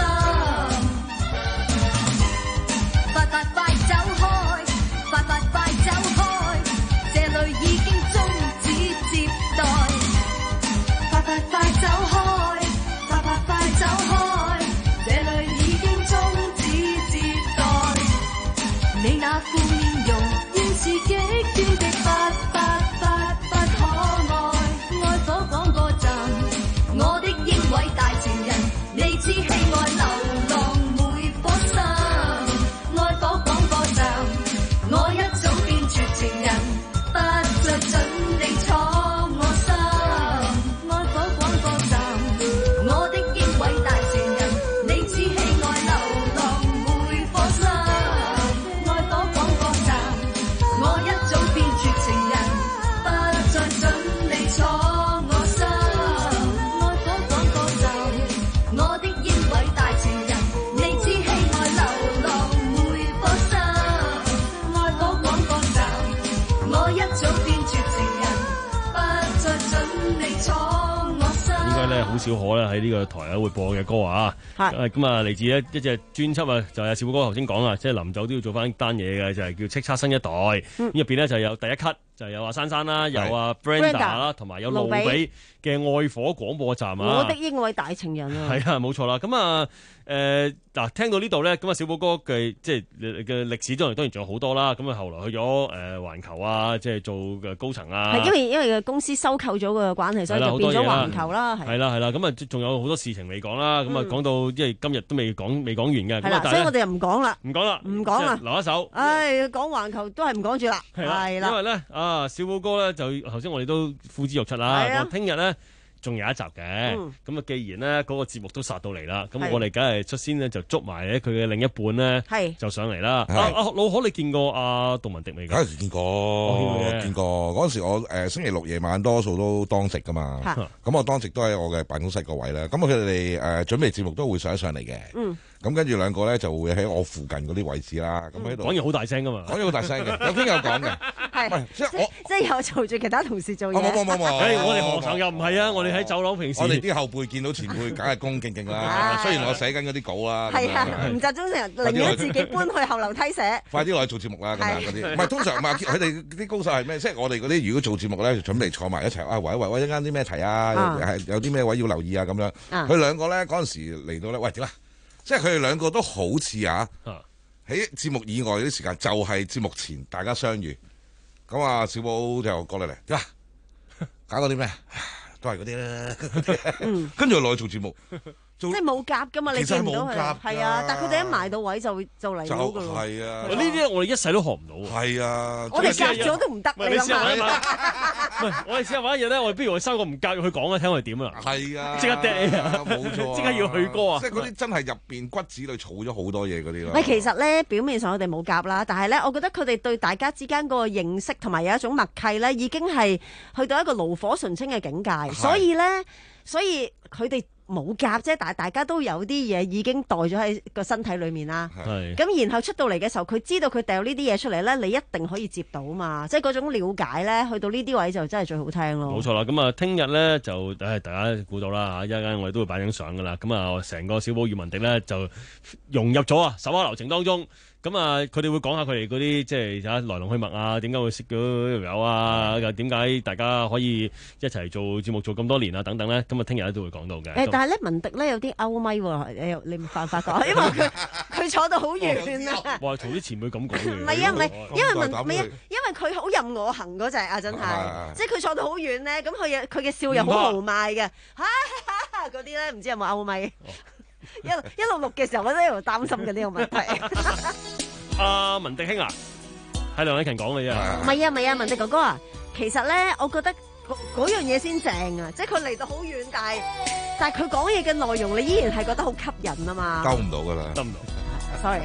快快快走開，快快快走開，這裡已經終止接待。快快快走開，快快快走開，這裡已經終止接待。你那副面容原是極端的不不不不可愛。愛火廣播站，我的英偉大情人，你知喜愛流浪會火心。愛火廣播站，我一早變絕情人，不再准你闖我心。愛火廣播站，我的英偉大情人，你知喜愛流浪會火心。愛火廣播站，我一早變絕情人，不再准你闖我心。愛火廣播站，我的英偉大情人，你知喜愛流浪會火心。愛火廣播站，我一早變絕情人，不再准你闖我心。 應該咧好少可咧喺呢個台咧會播嘅歌啊，係咁啊嚟自一一隻專輯啊，就係小寶哥頭先講啦，即係臨走都要做翻單嘢嘅，就係叫叱咤新一代。咁入邊咧就有第一級就有阿珊珊啦，有阿 Brenda 啦，同埋有盧比嘅愛火廣播站啊。 我的英偉大情人啊， 係啊，冇錯啦。咁啊誒嗱，聽到呢度咧，咁啊小寶哥嘅即係嘅歷史當然當然仲有好多啦。咁啊後來去咗誒環球啊，即係做嘅高層啊。 係因為因為個公司收購咗個關係，所以就變咗環球啦。 係啦係啦，咁啊仲有好多事情未講啦。咁啊講到即係今日都未講未講完嘅。 係啦，所以我哋又唔講啦， 唔講啦， 唔講啦， 留一手。 唉，講環球都係唔講住啦。係啦， 因為咧啊，小寶哥咧就頭先我哋都呼之欲出啦。我聽日咧仲有一集嘅，咁啊既然咧嗰個節目都殺到嚟啦，咁我哋梗係率先咧就捉埋咧佢嘅另一半咧，就上嚟啦。啊啊，老可你見過阿杜文迪未？ 梗係見過，見過嗰陣時我誒星期六夜晚多數都當值噶嘛，咁我當值都喺我嘅辦公室個位啦。咁佢哋誒準備節目都會上一上嚟嘅。咁跟住兩個咧就會喺我附近嗰啲位置啦。咁喺度講嘢好大聲噶嘛， 講嘢好大聲嘅，有傾有講嘅。 係即係我即係有嘈住其他同事做嘢。 冇冇冇冇， 我哋何嘗又唔係啊？我哋喺走廊平時， 我哋啲後輩見到前輩，梗係恭恭敬敬啦。雖然我寫緊嗰啲稿啦， 係啊，唔集中成日寧願自己搬去後樓梯寫。 快啲落去做節目啦，咁啊嗰啲。唔係通常唔係佢哋啲高手係咩？即係我哋嗰啲如果做節目咧，就準備坐埋一齊啊，圍一圍，喂一間啲咩題啊，係有啲咩位要留意啊咁樣。佢兩個咧嗰陣時嚟到咧，喂點啊？即係佢哋兩個都好似啊，喺節目以外嗰啲時間，就係節目前大家相遇。咁啊，小寶就過嚟嚟，點啊？搞嗰啲咩？都係嗰啲啦。跟住落去做節目。 即係冇夾噶嘛，你見唔到佢？係啊，但係佢哋一埋到位就會就嚟到噶咯。 係啊， 呢啲我哋一世都學唔到。 係啊， 我哋夾咗都唔得。你諗下， 唔係我哋試下玩一日咧，我哋不如我哋三個唔夾去講啊，睇我哋點啊。 係啊， 即刻嗲啊， 冇錯， 即刻要去歌啊。 即係嗰啲真係入邊骨子裏儲咗好多嘢嗰啲咯。 唔係，其實咧表面上我哋冇夾啦，但係咧，我覺得佢哋對大家之間嗰個認識同埋有一種默契咧，已經係去到一個爐火純青嘅境界。所以咧，所以佢哋。冇夾啫，但係大家都有啲嘢已經袋咗喺個身體裏面啦。咁然後出到嚟嘅時候，佢知道佢掉呢啲嘢出嚟咧，你一定可以接到嘛。即係嗰種了解咧，去到呢啲位就真係最好聽咯。 冇錯啦，咁啊，聽日咧就誒大家估到啦嚇，一陣間我哋都會擺張相噶啦。咁啊，成個小寶與文迪咧就融入咗啊手畫流程當中。咁啊，佢哋會講下佢哋嗰啲即係啊來龍去脈啊，點解會識咗條友啊？又點解大家可以一齊做節目做咁多年啊？等等咧，咁啊，聽日都會講到嘅。 誒，但係咧文迪咧有啲歐咪喎，你唔犯法講，因為佢佢坐到好遠啊。 哇，同啲前輩咁講嘅。 唔係啊，唔係，因為文唔係啊，因為佢好任我行嗰隻啊，真係，即係佢坐到好遠咧，咁佢嘅佢嘅笑又好豪邁嘅，嗰啲咧唔知有冇歐咪？一路一路錄嘅時候，我都一路擔心嘅呢個問題。 阿文迪兄啊，係梁禮勤講嘅啫。 唔係啊，唔係啊，文迪哥哥啊，其實咧，我覺得嗰樣嘢先正啊，即係佢嚟到好遠，但係但係佢講嘢嘅內容，你依然係覺得好吸引啊嘛。 兜唔到噶啦， 兜唔到。 Sorry。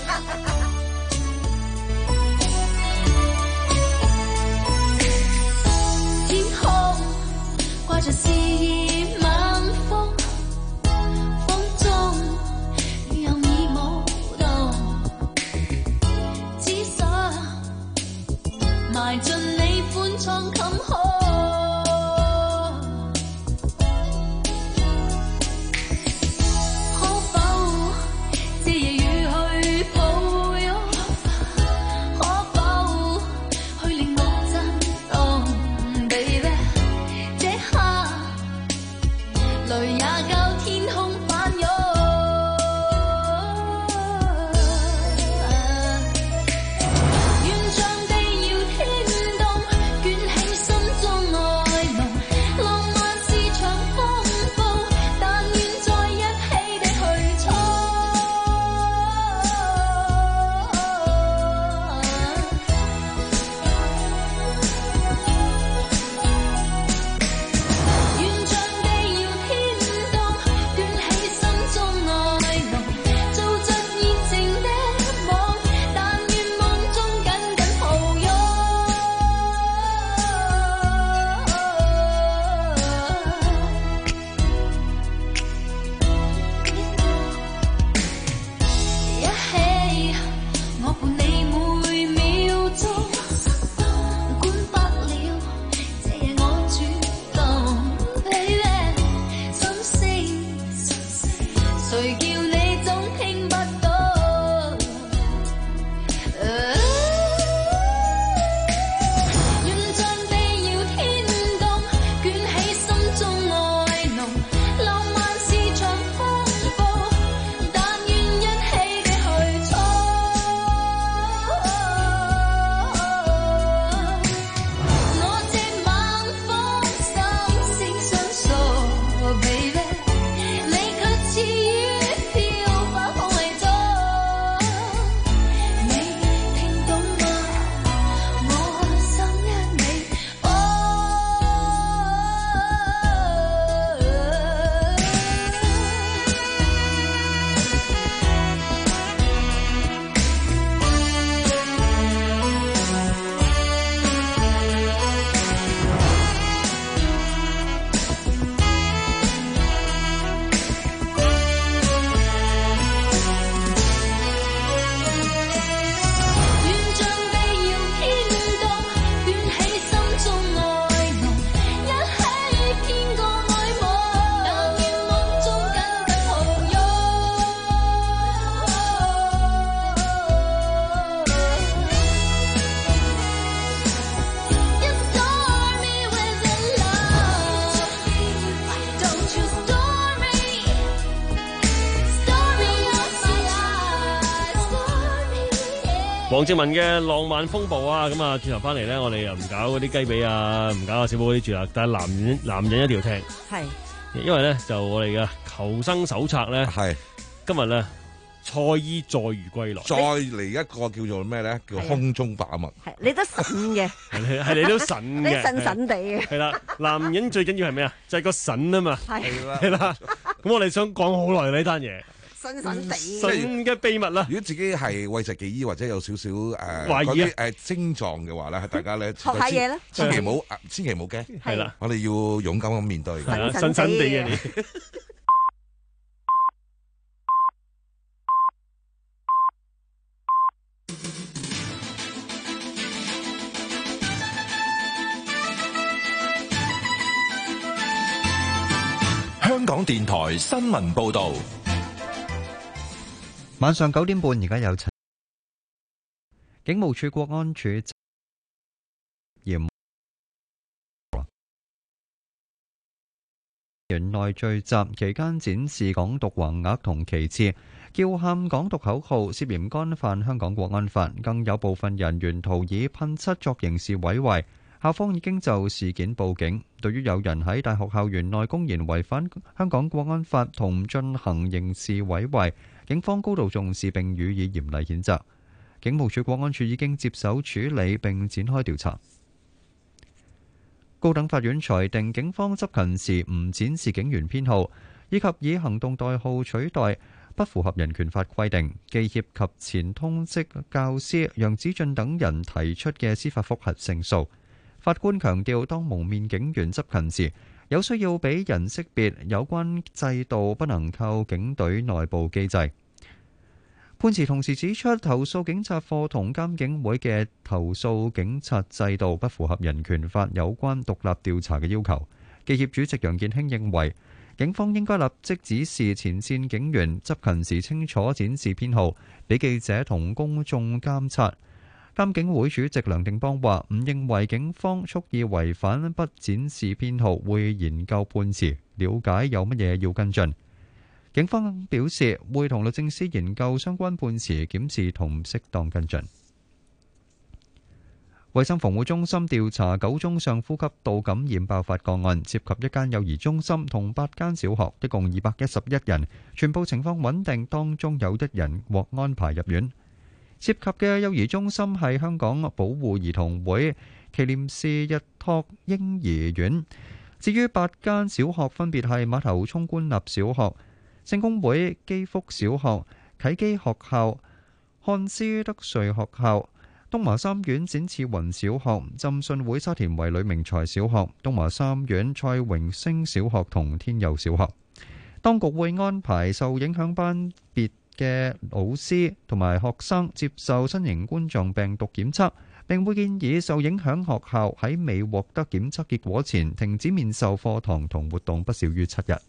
天空掛着肆意晚風，風中黃正文嘅浪漫風暴啊，咁啊轉頭翻嚟咧，我哋又唔搞嗰啲雞髀啊，唔搞阿小寶嗰啲住啦，但係男人男人一定要聽， 係， 因為咧就我哋嘅求生手冊咧， 係今日咧蔡依再如歸來， 再嚟一個叫做咩咧？叫空中把脈， 係你都神嘅， 係係你都神嘅， 你神神地嘅， 係啦，男人最緊要係咩啊？就係個神啊嘛， 係啦， 係啦，咁我哋想講好耐呢單嘢。 神神地神嘅秘密啦！ 如果自己係諱疾忌醫或者有少少誒懷疑啊誒症狀嘅話咧，大家咧學下嘢啦， 千祈唔好千祈唔好驚， 係啦， 我哋要勇敢咁面對， 係啦，神神地嘅你。 香港電台新聞報導。 晚上九點半，而家有警務處國安處嚴園內聚集期間展示港獨橫額同旗幟，叫喊港獨口號，涉嫌干犯香港國安法，更有部分人沿途以噴漆作刑事毀壞。校方已經就事件報警。對於有人喺大學校園內公然違反香港國安法同進行刑事毀壞，警方高度重視並予以嚴厲譴責。警務處國安處已經接手處理並展開調查。高等法院裁定警方執勤時唔展示警員編號，以及以行動代號取代，不符合人權法規定，記協及前通識教師楊子俊等人提出嘅司法覆核勝訴。法官強調，當蒙面警員執勤時，有需要俾人識別，有關制度不能靠警隊內部機制。判詞同時指出，投訴警察課同監警會嘅投訴警察制度不符合人權法有關獨立調查嘅要求。記協主席楊健興認為，警方應該立即指示前線警員執勤時清楚展示編號，俾記者同公眾監察。監警會主席梁定邦話：唔認為警方蓄意違反不展示編號，會研究判詞，了解有乜嘢要跟進。警方表示會同律政司研究相關判詞，檢視同適當跟進。衛生防護中心調查九宗上呼吸道感染爆發個案，涉及一間幼兒中心同八間小學，一共二百一十一人，全部情況穩定，當中有一人獲安排入院。涉及嘅幼兒中心係香港保護兒童會祈廉士日托嬰兒院。至於八間小學分別係馬頭涌官立小學、聖公會基福小學、啟基學校、漢斯德瑞學校、東華三院展翅雲小學、浸信會沙田圍呂明才小學、東華三院蔡榮星小學同天佑小學。當局會安排受影響班別嘅老師同埋學生接受新型冠狀病毒檢測，並會建議受影響學校喺未獲得檢測結果前停止面授課堂同活動不少於七日。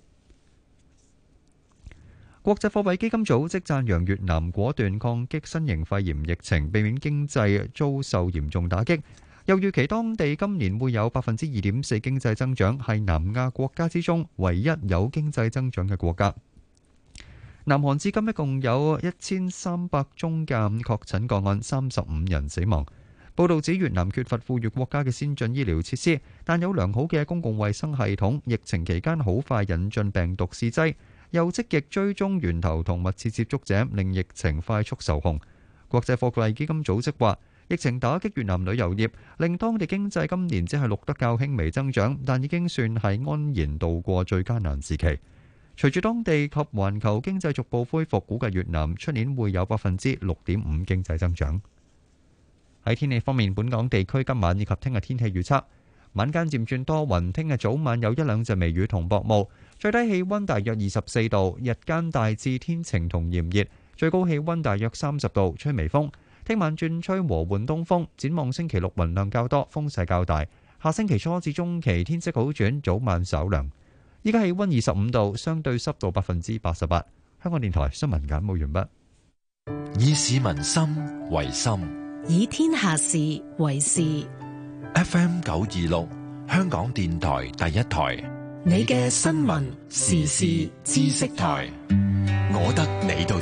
國際貨幣基金組織讚揚越南果斷抗擊新型肺炎疫情，避免經濟遭受嚴重打擊，又預期當地今年會有百分之二點四經濟增長，係南亞國家之中唯一有經濟增長嘅國家。南韓至今一共有一千三百宗嘅確診個案，三十五人死亡。報道指越南缺乏富裕國家嘅先進醫療設施，但有良好嘅公共衛生系統，疫情期間好快引進病毒試劑，又積極追蹤源頭同密切接觸者，令疫情快速受控。國際貨幣基金組織話，疫情打擊越南旅遊業，令當地經濟今年只係錄得較輕微增長，但已經算係安然度過最艱難時期。隨住當地及環球經濟逐步恢復，估計越南出年會有百分之六點五經濟增長。喺天氣方面，本港地區今晚以及聽日天氣預測：晚間漸轉多雲，聽日早晚有一兩陣微雨同薄霧，最低氣溫大約二十四度，日間大致天晴同炎熱，最高氣溫大約三十度，吹微風。聽晚轉吹和緩東風。展望星期六雲量較多，風勢較大。下星期初至中期天色好轉，早晚稍涼。依家氣溫二十五度，相對濕度百分之八十八。香港電台新聞簡報完畢。 以市民心為心， 以天下事為事。 F M 九二六，香港電台第一台， 你嘅新聞時事知識台， 我得你都得。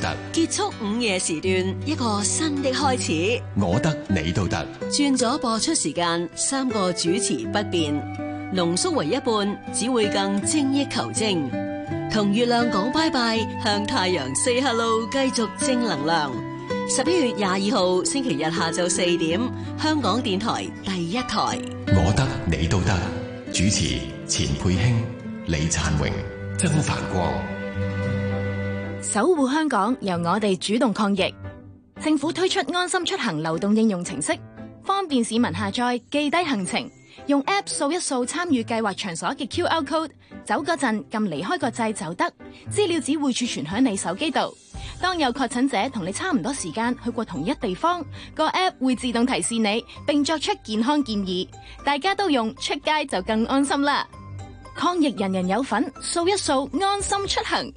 結束午夜時段，一個新的開始。 我得你都得。 轉咗播出時間，三個主持不變，濃縮為一半，只會更精益求精。同月亮講拜拜，向太陽 say hello， 繼續正能量。十一月廿二號星期日下晝四點，香港電台第一台。 我得你都得。主持錢佩卿、李燦榮、曾繁光。 守護香港，由我哋主動抗疫。政府推出安心出行流動應用程式，方便市民下載記低行程，用 App 掃一掃參與計劃場所嘅 Q R code， 走嗰陣撳離開個掣就得，資料只會儲存響你手機度。當有確診者同你差唔多時間去過同一地方，個 App 會自動提示你，並作出健康建議。大家都用，出街就更安心啦！抗疫人人有份，掃一掃安心出行。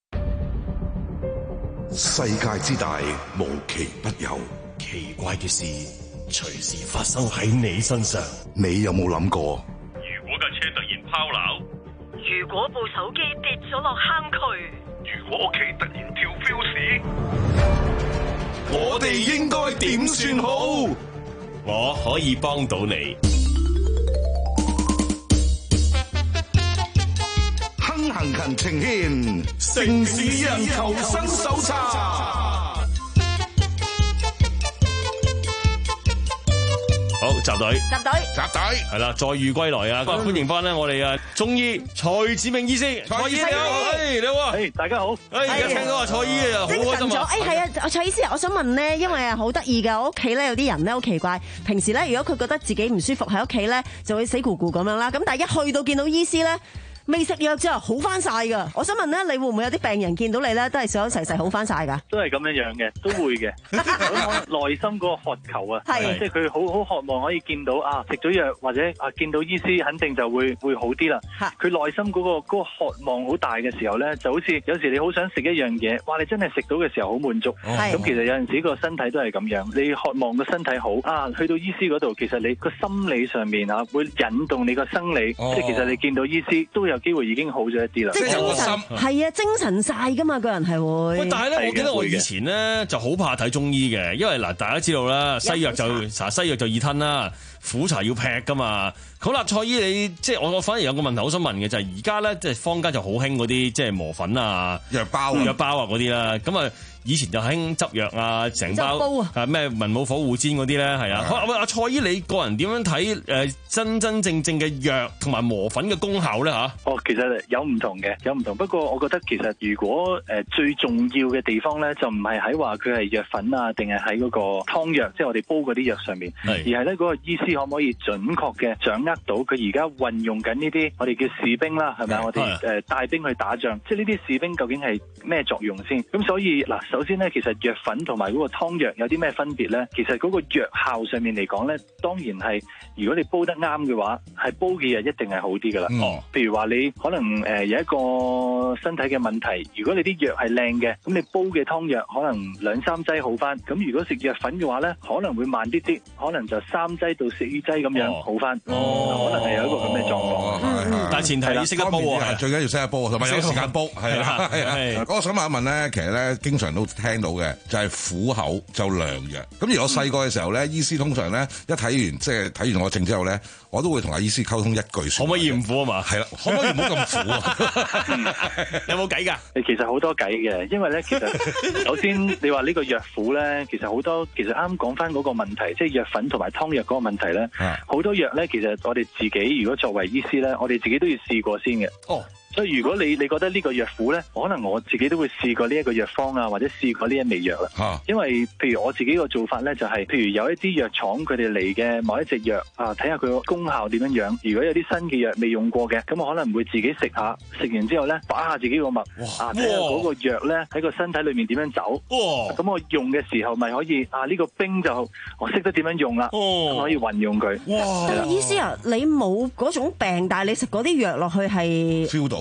世界之大，無奇不有， 奇怪嘅事隨時發生喺你身上。 你有冇諗過？ 如果架車突然拋錨， 如果部手機跌咗落坑渠， 如果屋企突然跳 fuse， 我哋應該點算好？ 我可以幫到你。 亨行勤情牽，城市人求生手冊。 好，集隊， 集隊， 集隊， 係啦，再遇歸來啊！歡迎翻咧，我哋啊中醫蔡子明醫師，蔡醫你好，誒你好啊， 誒大家好，誒而家聽到話蔡醫啊，好開心啊！ 誒係啊，蔡醫師，我想問咧，因為啊好得意㗎，我屋企咧有啲人咧好奇怪，平時咧如果佢覺得自己唔舒服喺屋企咧，就會死咕咕咁樣啦，咁但係一去到見到醫師咧，未食藥之後好翻晒噶，我想問咧，你會唔會有啲病人見到你咧，都係想齊齊好翻晒噶？ 都係咁樣樣嘅，都會嘅。咁內心嗰個渴求啊，即係佢好好渴望可以見到啊，食咗藥或者啊見到醫師，肯定就會會好啲啦。佢內心嗰個嗰個渴望好大嘅時候咧，就好似有時你好想食一樣嘢，哇！你真係食到嘅時候好滿足。咁其實有陣時個身體都係咁樣，你渴望個身體好啊，去到醫師嗰度，其實你個心理上面啊，會引動你個生理，即係其實你見到醫師都有機會已經好咗一啲啦， 即係精神係啊，精神晒噶嘛，個人係會。 喂，但係咧，我記得我以前咧就好怕睇中醫嘅，因為嗱，大家知道啦，西藥就搽西藥就易吞啦，苦茶要劈噶嘛。好啦，蔡醫你即係我我反而有個問題好想問嘅就係而家咧，即係坊間就好興嗰啲即係磨粉啊、 藥包、 藥包啊嗰啲啦，咁啊。以前就興執藥啊，成包啊咩文武火護煎嗰啲咧，係啊。阿阿蔡醫，你個人點樣睇誒真真正正嘅藥同埋磨粉嘅功效咧嚇？ 哦，其實有唔同嘅，有唔同。不過我覺得其實如果誒最重要嘅地方咧，就唔係喺話佢係藥粉啊，定係喺嗰個湯藥，即係我哋煲嗰啲藥上面，而係咧嗰個醫師可唔可以準確嘅掌握到佢而家運用緊呢啲我哋叫士兵啦，係咪？我哋誒帶兵去打仗，即係呢啲士兵究竟係咩作用先？咁所以嗱。首先咧，其實藥粉同埋嗰個湯藥有啲咩分別咧？其實嗰個藥效上面嚟講咧，當然係如果你煲得啱嘅話，係煲嘅藥一定係好啲噶啦。哦，譬如話你可能誒有一個身體嘅問題，如果你啲藥係靚嘅，咁你煲嘅湯藥可能兩三劑好翻。咁如果食藥粉嘅話咧，可能會慢啲啲，可能就三劑到四劑咁樣好翻。哦，可能係有一個咁嘅狀況。嗯， 但係前提你識得煲啊， 最緊要識得煲，同埋有時間煲。係啦，係啊。我想問一問咧，其實咧經常都聽到嘅就係苦口就良藥。咁而我細個嘅時候咧，醫師通常咧一睇完即係睇完我症之後咧，我都會同阿醫師溝通一句説話， 可唔可以唔苦啊嘛？ 係啦，可唔可以唔好咁苦啊？ 有冇計㗎？ 其實好多計嘅，因為咧其實首先你話呢個藥苦咧，其實好多其實啱講翻嗰個問題，即係藥粉同埋湯藥嗰個問題咧，好多藥咧其實我哋自己如果作為醫師咧，我哋自己都要試過先嘅。哦。所以如果你你覺得呢個藥苦咧，可能我自己都會試過呢一個藥方啊，或者試過呢一味藥啦。啊、因為譬如我自己個做法咧，就係、是、譬如有一啲藥廠佢哋嚟嘅某一隻藥啊，睇下佢個功效點樣樣。如果有啲新嘅藥未用過嘅，咁我可能會自己食下，食完之後咧把下自己個脈，啊睇下嗰個藥咧喺個身體裏面點樣走。咁、啊、我用嘅時候咪可以啊呢、這個兵就我識得點樣用啦，哦、可以運用佢。 哇！醫師啊，你冇嗰種病，但係你食嗰啲藥落去係 feel 到。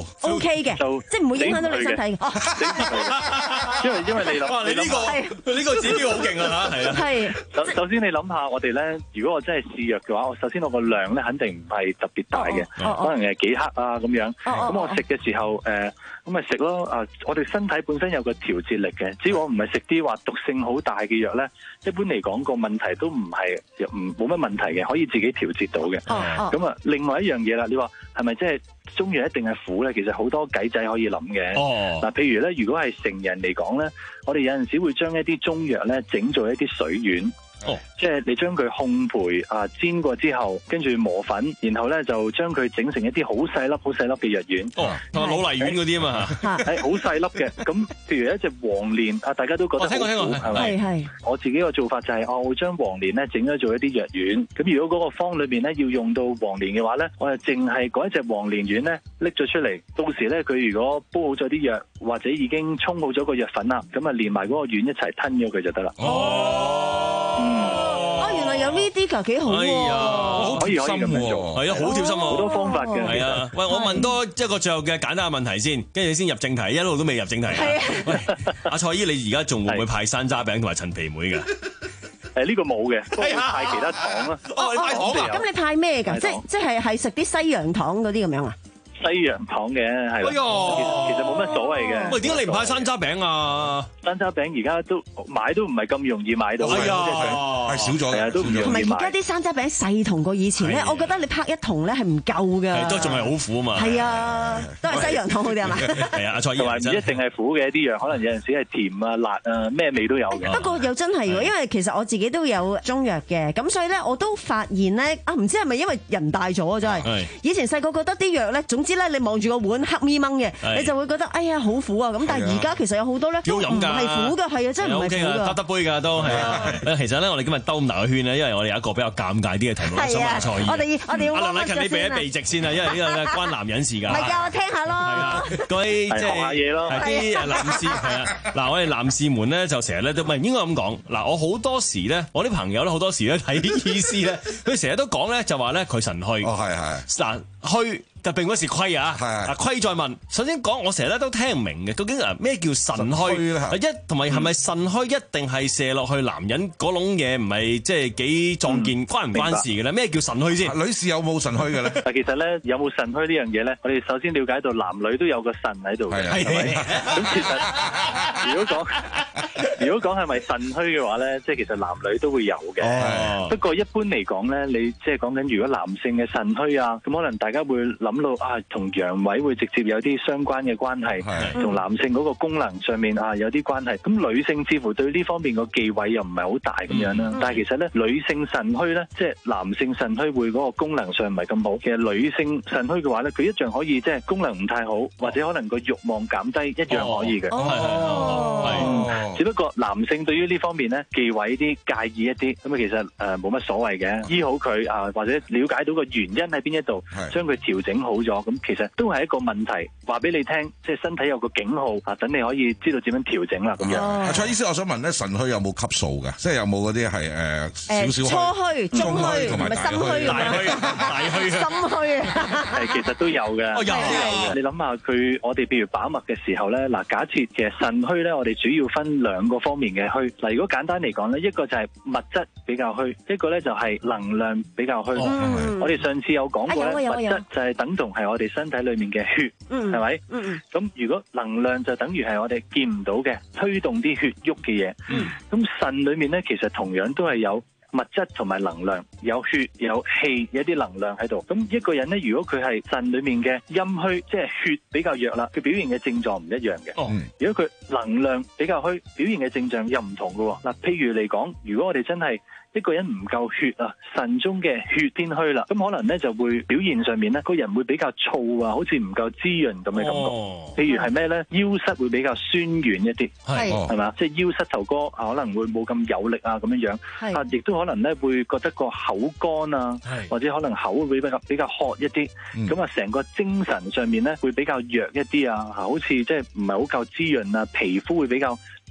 O K 嘅， 就即係唔會影響到你身體嘅。 因為因為你諗， 哇！你呢個呢個指標好勁啊嚇，係啊。 係。 首首先你諗下，我哋咧，如果我真係試藥嘅話，我首先我個量咧肯定唔係特別大嘅，可能係幾克啊咁樣。咁我食嘅時候，誒咁咪食咯。啊，我哋身體本身有個調節力嘅，只要我唔係食啲話毒性好大嘅藥咧，一般嚟講個問題都唔係唔冇乜問題嘅，可以自己調節到嘅。咁啊，另外一樣嘢啦，你話係咪即係中藥一定係苦咧？其實好多計仔可以諗嘅。嗱、哦，譬如咧，如果係成人嚟講咧，我哋有陣時會將一啲中藥咧整做一啲水丸。哦，即係你將佢烘焙啊煎過之後，跟住磨粉，然後咧就將佢整成一啲好細粒、好細粒嘅藥丸。 哦，同老泥丸嗰啲啊嘛， 係好細粒嘅。咁譬如一隻黃連啊，大家都覺得好苦，係咪？係。我自己個做法就係、是，我會將黃連咧整咗做一啲藥丸。咁如果嗰個方裏邊咧要用到黃連嘅話咧，我就淨係嗰一隻黃連丸咧拎咗出嚟。到時咧佢如果煲好咗啲藥，或者已經沖好咗個藥粉啦，咁啊連埋嗰個丸一齊吞咗佢就得啦。 哦。 嗯哦，原來有呢啲㗎，幾好喎！ 係啊，好貼心喎，係啊，好貼心喎， 好多方法嘅。 係啊，喂，我問多一個最後嘅簡單嘅問題先，跟住先入正題，一路都未入正題。係啊，喂，阿蔡姨，你而家仲會唔會派山楂餅同埋陳皮妹㗎？ 誒呢個冇嘅，不過派其他糖啦。 哦，你派糖啊？ 咁你派咩㗎？即即係係食啲西洋糖嗰啲咁樣啊？ 西洋糖嘅係，其實其實冇乜所謂嘅。 喂，點解你唔派山楂餅啊？ 山楂餅而家都買都唔係咁容易買到， 係啊， 係少咗，係啊，都唔容易買。 同埋而家啲山楂餅細同過以前咧，我覺得你拍一筒咧係唔夠㗎。 都仲係好苦啊嘛。係啊，都係西洋糖好啲係嘛？ 係啊，阿蔡姨，同埋唔一定係苦嘅啲藥，可能有陣時係甜啊、辣啊，咩味都有嘅。 不過又真係喎，因為其實我自己都有中藥嘅，咁所以咧我都發現咧啊，唔知係咪因為人大咗啊？真係。以前細個覺得啲藥咧，總之咧你望住個碗黑咪掹嘅，你就會覺得哎呀好苦啊！咁但係而家其實有好多咧都唔係苦㗎，係啊，真係唔係苦㗎， 得得杯㗎都係啊。其實咧，我哋今日兜咁大個圈咧，因為我哋有一個比較尷尬啲嘅題目想問蔡姨。 我哋我哋要阿梁禮勤，你避一避席先啊，因為呢個關男人事㗎。 唔係㗎，我聽下咯。係啊，各位即係學下嘢咯。 係啲男士係啊。嗱，我哋男士們咧就成日咧都唔係應該咁講。嗱，我好多時咧，我啲朋友咧好多時咧睇啲醫師咧，佢成日都講咧就話咧佢腎虛。 哦，係係。 嗱，虛。就並不是虧啊！嗱，虧再問。首先講，我成日咧都聽唔明嘅，究竟啊咩叫腎虛？一同埋係咪腎虛一定係射落去男人嗰籠嘢，唔係即係幾壯健，關唔關事嘅咧？咩叫腎虛先？ 女士有冇腎虛嘅咧？ 其實咧有冇腎虛呢樣嘢咧？我哋首先了解到男女都有個腎喺度嘅，係咪？咁其實如果講如果講係咪腎虛嘅話咧，即係其實男女都會有嘅。不過一般嚟講咧，你即係講緊如果男性嘅腎虛啊，咁可能大家會諗到啊，同陽痿會直接有啲相關嘅關係，同男性嗰個功能上面啊有啲關係。咁女性似乎對呢方面個忌諱又唔係好大咁樣啦。但係其實咧，女性腎虛咧，即係男性腎虛會嗰個功能上唔係咁好。其實女性腎虛嘅話咧，佢一樣可以即係功能唔太好，或者可能個慾望減低，一樣可以嘅。係，只不過男性對於呢方面咧忌諱啲、介意一啲，咁啊其實誒冇乜所謂嘅，醫好佢啊，或者了解到個原因喺邊一度，將佢調整好咗，咁其實都係一個問題，話俾你聽，即係身體有個警號啊，等你可以知道點樣調整啦。咁樣， 阿蔡醫師，我想問咧，腎虛有冇級數嘅？即係有冇嗰啲係誒少少初虛、中虛同埋深虛、 大虛、大虛、 深虛啊？ 係其實都有嘅， 有嘅。你諗下佢，我哋譬如把脈嘅時候咧，嗱，假設其實腎虛咧，我哋主要分兩個方面嘅虛。嗱，如果簡單嚟講咧，一個就係物質比較虛，一個咧就係能量比較虛。嗯、我哋上次有講過咧，物質就係等同係我哋身體裏面嘅血，係咪？咁、嗯嗯、如果能量就等於係我哋見唔到嘅推動啲血喐嘅嘢。咁腎、嗯、裏面咧，其實同樣都係有物質同埋能量，有血有氣，有啲能量喺度。咁一個人咧，如果佢係腎裏面嘅陰虛，即係血比較弱啦，佢表現嘅症狀唔一樣嘅。哦、如果佢能量比較虛，表現嘅症狀又唔同嘅。嗱，譬如嚟講，如果我哋真係一個人唔夠血啊，腎中嘅血偏虛啦，咁可能咧就會表現上面咧，個人會比較燥啊，好似唔夠滋潤咁嘅感覺。哦、譬如係咩咧？腰膝會比較酸軟一啲，係係嘛？即係腰膝頭哥啊，可能會冇咁有力啊，咁樣樣。係啊，亦都可能咧會覺得個口乾啊，或者可能口會比較比較渴一啲。咁啊、嗯，成個精神上面咧會比較弱一啲啊，好似即係唔係好夠滋潤啊，皮膚會比較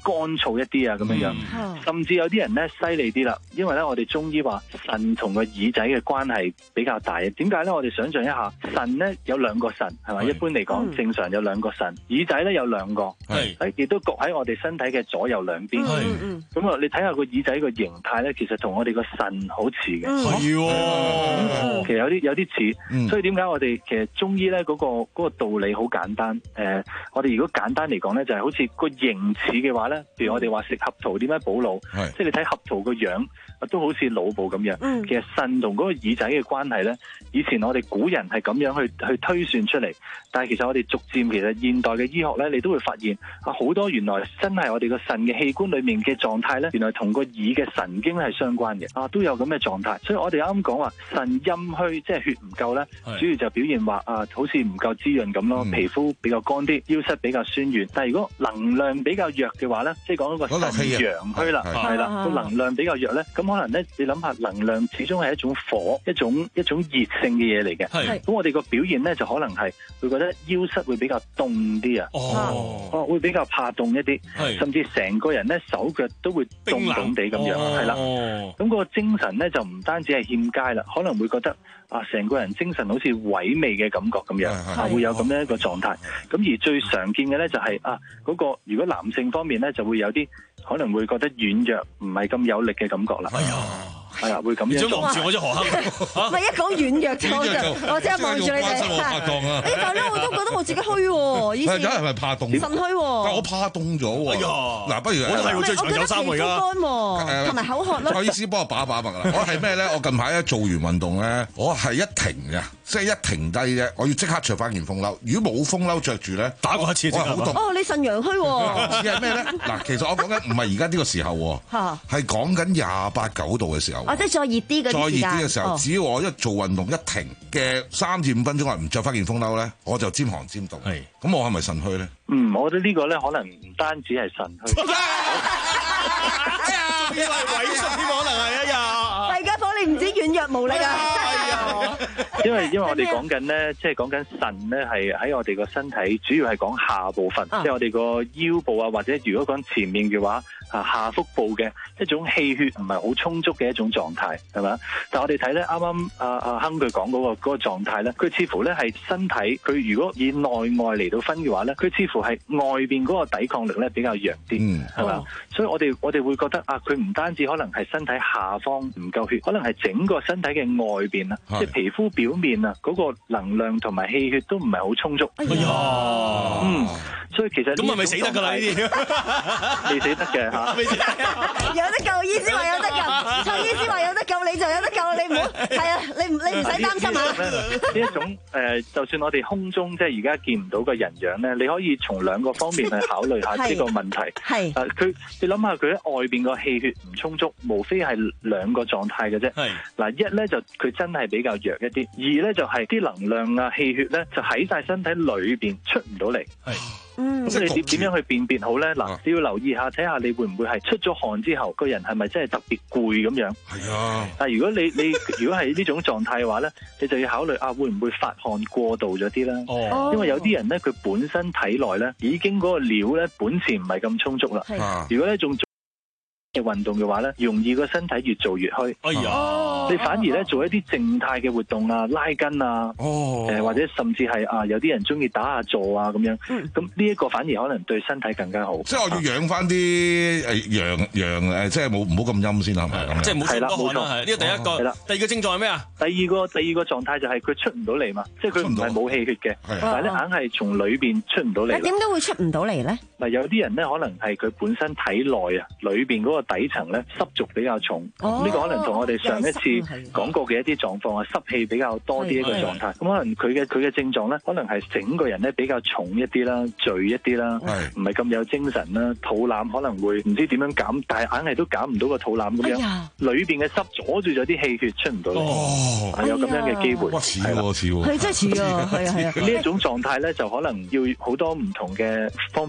乾燥一啲啊咁樣樣。 嗯、 甚至有啲人咧犀利啲啦，因為咧我哋中醫話腎同個耳仔嘅關係比較大。點解咧？我哋想象一下，腎咧有兩個腎係咪？一般嚟講，正常有兩個腎，耳仔咧有兩個，係亦都焗喺我哋身體嘅左右兩邊。咁啊，你睇下個耳仔個形態咧，其實同我哋個腎好似嘅。係喎，其實有啲有啲似。所以點解我哋其實中醫咧嗰個嗰個道理好簡單。誒，我哋如果簡單嚟講咧，就係好似個形似嘅話咧，譬如我哋話食合桃點解補腦？即係你睇合桃個樣都好似腦部咁樣。其實腎同嗰個耳仔嘅關係咧，以前我哋古人係咁樣去去推算出嚟，但係其實我哋逐漸其實現代嘅醫學咧，你都會發現啊，好多原來真係我哋個腎嘅器官裏面嘅狀態咧，原來同個耳嘅神經係相關嘅啊，都有咁嘅狀態。所以我哋啱啱講話腎陰虛，即係血唔夠咧，主要就表現話啊，好似唔夠滋潤咁咯，皮膚比較乾啲，腰膝比較酸軟。但係如果能量比較弱嘅話咧，即係講嗰個腎陽虛啦，係啦，個能量比較弱咧，咁可能咧，你諗下能量始終係一種火，一種一種熱性嘅嘢嚟嘅。係咁，我哋個表現咧就可能係會覺得腰膝會比較凍啲啊，哦，會比較怕凍一啲，甚至成個人咧手腳都會凍凍地咁樣，係啦。咁個精神咧就唔單止係欠佳啦，可能會覺得啊，成個人精神好似萎靡嘅感覺咁樣，啊，會有咁樣一個狀態。咁而最常見嘅咧就係啊，嗰個如果男性方面咧就會有啲可能會覺得軟弱，唔係咁有力嘅感覺啦。係啊，會咁樣。你望住我隻何坑？ 唔係一講軟弱就我就我即係望住你哋。誒，但係咧我都覺得我自己虛喎，以前。 係咪怕凍？ 腎虛喎。 但我怕凍咗喎。哎呀，嗱，不如我都係我最長有衫㗎。 我覺得皮膚乾喎，同埋口渴咯。 蔡醫師幫我把一把脈啦。我係咩咧？我近排咧做完運動咧，我係一停嘅，即係一停低啫，我要即刻着翻件風褸。如果冇風褸着住咧， 打過一次， 我係好凍。 哦，你腎陽虛喎。 似係咩咧？嗱，其實我講緊唔係而家呢個時候喎，係講緊廿八九度嘅時候。 或者再熱啲嘅再熱啲嘅時候，只要我一做運動一停嘅三至五分鐘，我唔着翻件風褸咧，我就尖寒尖凍。係，咁我係咪腎虛咧？ 嗯，我覺得呢個咧可能唔單止係腎虛。 哎呀，呢個係萎縮添，可能係哎呀。 大家伙，你唔知軟弱無力啊！ 因為因為我哋講緊咧，即係講緊腎咧，係喺我哋個身體主要係講下部分，即係我哋個腰部啊，或者如果講前面嘅話。啊，下腹部嘅一種氣血唔係好充足嘅一種狀態，係咪？但係我哋睇咧，啱啱阿阿亨佢講嗰個嗰個狀態咧，佢似乎咧係身體，佢如果以內外嚟到分嘅話咧，佢似乎係外邊嗰個抵抗力咧比較弱啲，係嘛？所以我哋我哋會覺得啊，佢唔單止可能係身體下方唔夠血，可能係整個身體嘅外邊啊，即係皮膚表面啊，嗰個能量同埋氣血都唔係好充足。哎呀，嗯，所以其實咁係咪死得㗎啦？呢啲未死得嘅嚇。 有得救，醫師話有得救，蔡醫師話有得救，你就有得救，你唔好係啊，你唔你唔使擔心啊。 呢一種誒、呃，就算我哋空中即係而家見唔到個人樣咧，你可以從兩個方面去考慮下呢個問題。係誒，佢你諗下佢喺外邊個氣血唔充足，無非係兩個狀態嘅啫。係嗱，一咧就佢真係比較弱一啲，二咧就係、是、啲能量啊氣血咧就喺晒身體裏邊出唔到嚟。係。嗯，咁你點點樣去辨別好咧？嗱，你要留意下，睇下你會唔會係出咗汗之後，個人係咪真係特別攰咁樣？係啊。但係如果你你如果係呢種狀態嘅話咧，你就要考慮啊，會唔會發汗過度咗啲咧？哦。因為有啲人咧，佢本身體內咧已經嗰個料咧本錢唔係咁充足啦。係。如果咧仲嘅運動嘅話咧，容易個身體越做越虛。哎呀！你反而咧做一啲靜態嘅活動啊，拉筋啊，哦，誒、呃、或者甚至係啊，有啲人中意打下坐啊咁樣。咁呢一個反而可能對身體更加好。即係我要養翻啲誒陽陽誒，即係冇唔好咁陰先係咪咁？即係唔好出多汗啦。係呢個第一個。係啦。第二個症狀係咩啊？第二個第二個狀態就係佢出唔到嚟嘛，即係佢唔係冇氣血嘅，但係咧硬係從裏邊出唔到嚟。點解會出唔到嚟咧？嗱，有啲人咧可能係佢本身體內啊，裏邊嗰個底層咧濕濁比較重，呢、哦、個可能同我哋上一次講過嘅一啲狀況啊，濕氣比較多啲一個狀態。咁可能佢嘅佢嘅症狀咧，可能係整個人咧比較重一啲啦，醉一啲啦，唔係咁有精神啦，肚腩可能會唔知點樣減，但係硬係都減唔到個肚腩咁樣，哎、裏邊嘅濕阻住咗啲氣血出唔到嚟，哦、有咁樣嘅機會。似喎似喎，係真係似啊，係啊係啊。呢一種狀態咧，就可能要好多唔同嘅方法去考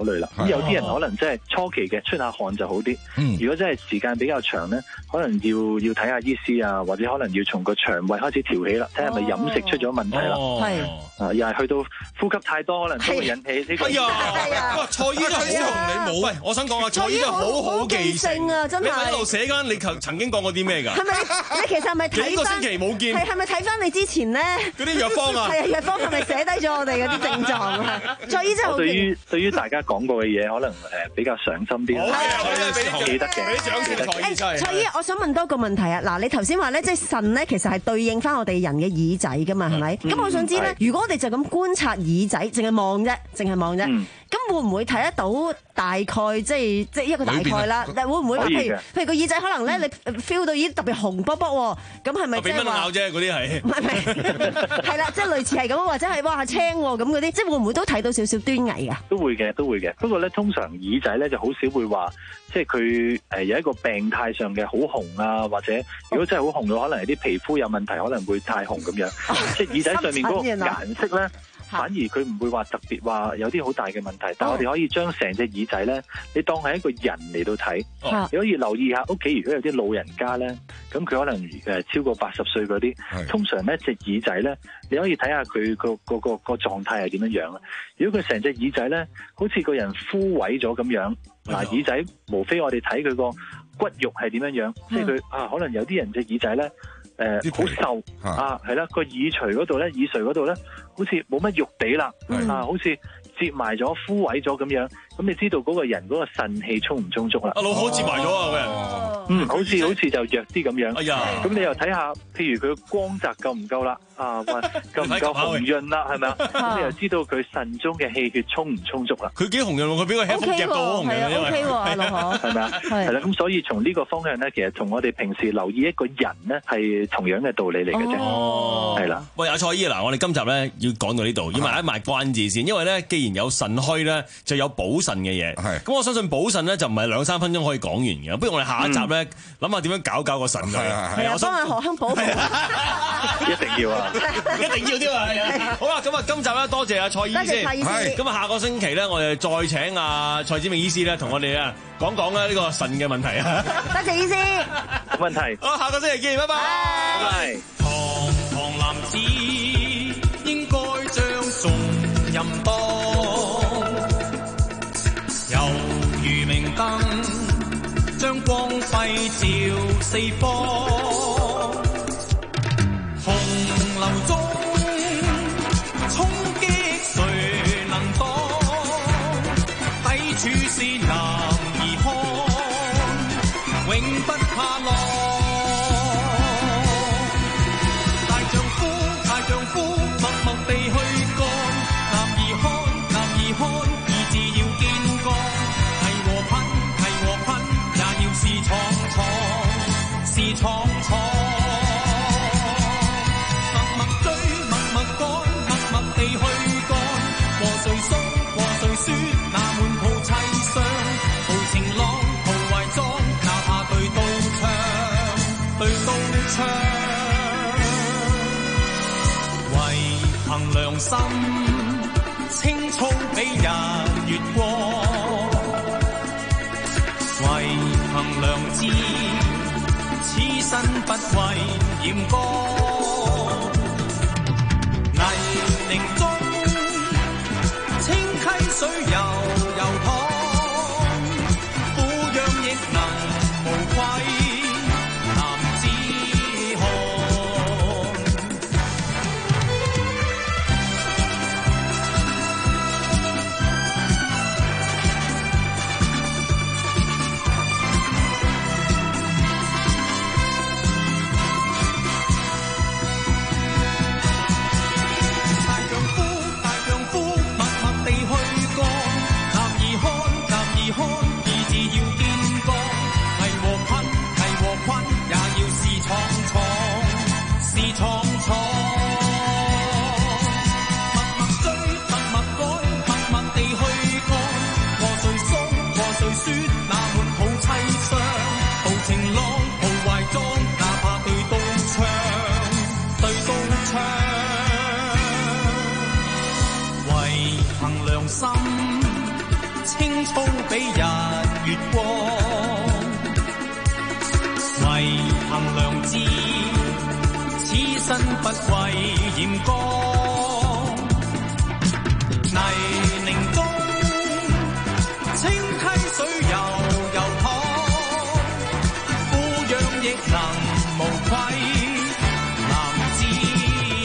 考慮啦。咁有啲人可能即係初期嘅出下汗就好啲。 嗯、 如果真係時間比較長咧，可能要要睇下醫師啊，或者可能要從個腸胃開始調起啦，睇下係咪飲食出咗問題啦。係、哦、啊，又係去到呼吸太多，可能都會引起呢個。 哎呀，哇！蔡醫生好同你冇。喂，我想講啊，蔡醫生好好記性啊，真係。你喺度寫緊，你曾曾經講過啲咩㗎？ 係咪？你其實係咪睇幾個星期冇見？ 係係咪睇翻你之前咧？ 嗰啲藥方啊？ 係啊，藥方係咪寫低咗我哋嗰啲症狀啊？蔡醫生好。 對於對於大家講過嘅嘢，可能誒比較上心啲。係啊，記得嘅。俾獎先，蔡醫生。 蔡醫，我想問多個問題啊！嗱，你頭先話咧，即係腎咧，其實係對應翻我哋人嘅耳仔㗎嘛，係咪？咁我想知咧，如果我哋就咁觀察耳仔，淨係望啫，淨係望啫，咁會唔會睇得到大概即係即係一個大概啦？但會唔會話譬如譬如個耳仔可能咧，你 feel 到已經特別紅卜卜喎，咁係咪即係話？俾蚊咬啫，嗰啲係。唔係唔係，係啦，即係類似係咁，或者係哇青喎咁嗰啲，即係會唔會都睇到少少端倪㗎？ 都會嘅，都會嘅。不過咧，通常耳仔咧就好少會話，即係佢誒有一個病態上嘅好紅啊，或者如果真係好紅嘅，可能係啲皮膚有問題，可能會太紅咁樣。即係耳仔上面嗰個顏色咧。反而佢唔會話特別話有啲好大嘅問題，但係我哋可以將成隻耳仔咧，你當係一個人嚟到睇，哦、你可以留意下屋企如果有啲老人家咧，咁佢可能誒超過八十歲嗰啲，通常咧隻耳仔咧，你可以睇下佢個個個個狀態係點樣樣啊。如果佢成隻耳仔咧，好似個人枯萎咗咁樣，嗱、哎、耳仔無非我哋睇佢個骨肉係點樣樣，即係佢啊，可能有啲人隻耳仔咧。誒好、呃、瘦啊，係啦，個耳垂嗰度咧，耳垂嗰度咧，好似冇乜肉地啦，啊，好似折埋咗、枯萎咗咁樣。咁你知道嗰個人嗰個腎氣充唔充足啦？ 阿老虎折埋咗啊！個人， 嗯，好似好似就弱啲咁樣。哎呀，咁你又睇下，譬如佢光澤夠唔夠啦？啊，或夠唔夠紅潤啦？係咪啊？咁你又知道佢腎中嘅氣血充唔充足啦？ 佢幾紅潤喎？佢俾個氣風夾到好紅潤，因為係咪啊？係啦，咁所以從呢個方向咧，其實同我哋平時留意一個人咧，係同樣嘅道理嚟嘅啫。哦，係啦。喂，阿蔡醫嗱，我哋今集咧要講到呢度，要賣一賣關子先，因為咧，既然有腎虛咧，就有補腎嘅嘢。係。咁我相信補腎咧就唔係兩三分鐘可以講完嘅，不如我哋下一集咧諗下點樣搞搞個腎佢。係啊， 係啊，幫阿何香補。 一定要啊！ 一定要啲啊！係啊。好啦，咁啊，今集咧多謝阿蔡醫先。係。咁啊，下個星期咧，我哋再請阿蔡梓明醫師咧，同我哋啊講講咧呢個腎嘅問題啊。 多謝醫師。 冇問題。 好，下個星期見，拜拜。 拜拜。 堂堂男子應該將重任當，猶如明燈將光輝照四方，洪流中衝擊誰能擋？抵處是男兒漢，永不怕浪。大丈夫，大丈夫，默默地去幹。男兒漢，男兒漢，意志要堅剛。係和噴，係和噴，也要是闖闖，是闖闖。默默追，默默趕，默默地去幹。和誰訴，和誰說，那滿肚凄傷。豪情浪，豪懷裝，哪怕對刀槍，對刀槍。為憑良心，青蔥比日月光。為憑良知，此身不畏嚴光。泥濘中，清溪水悠悠淌，俯仰亦能無愧男子漢。大丈夫，大丈夫，默默地去幹。 操比日月光，為憑良知，此身不畏嚴光。泥濘中，清溪水悠悠淌，富養亦能無愧男子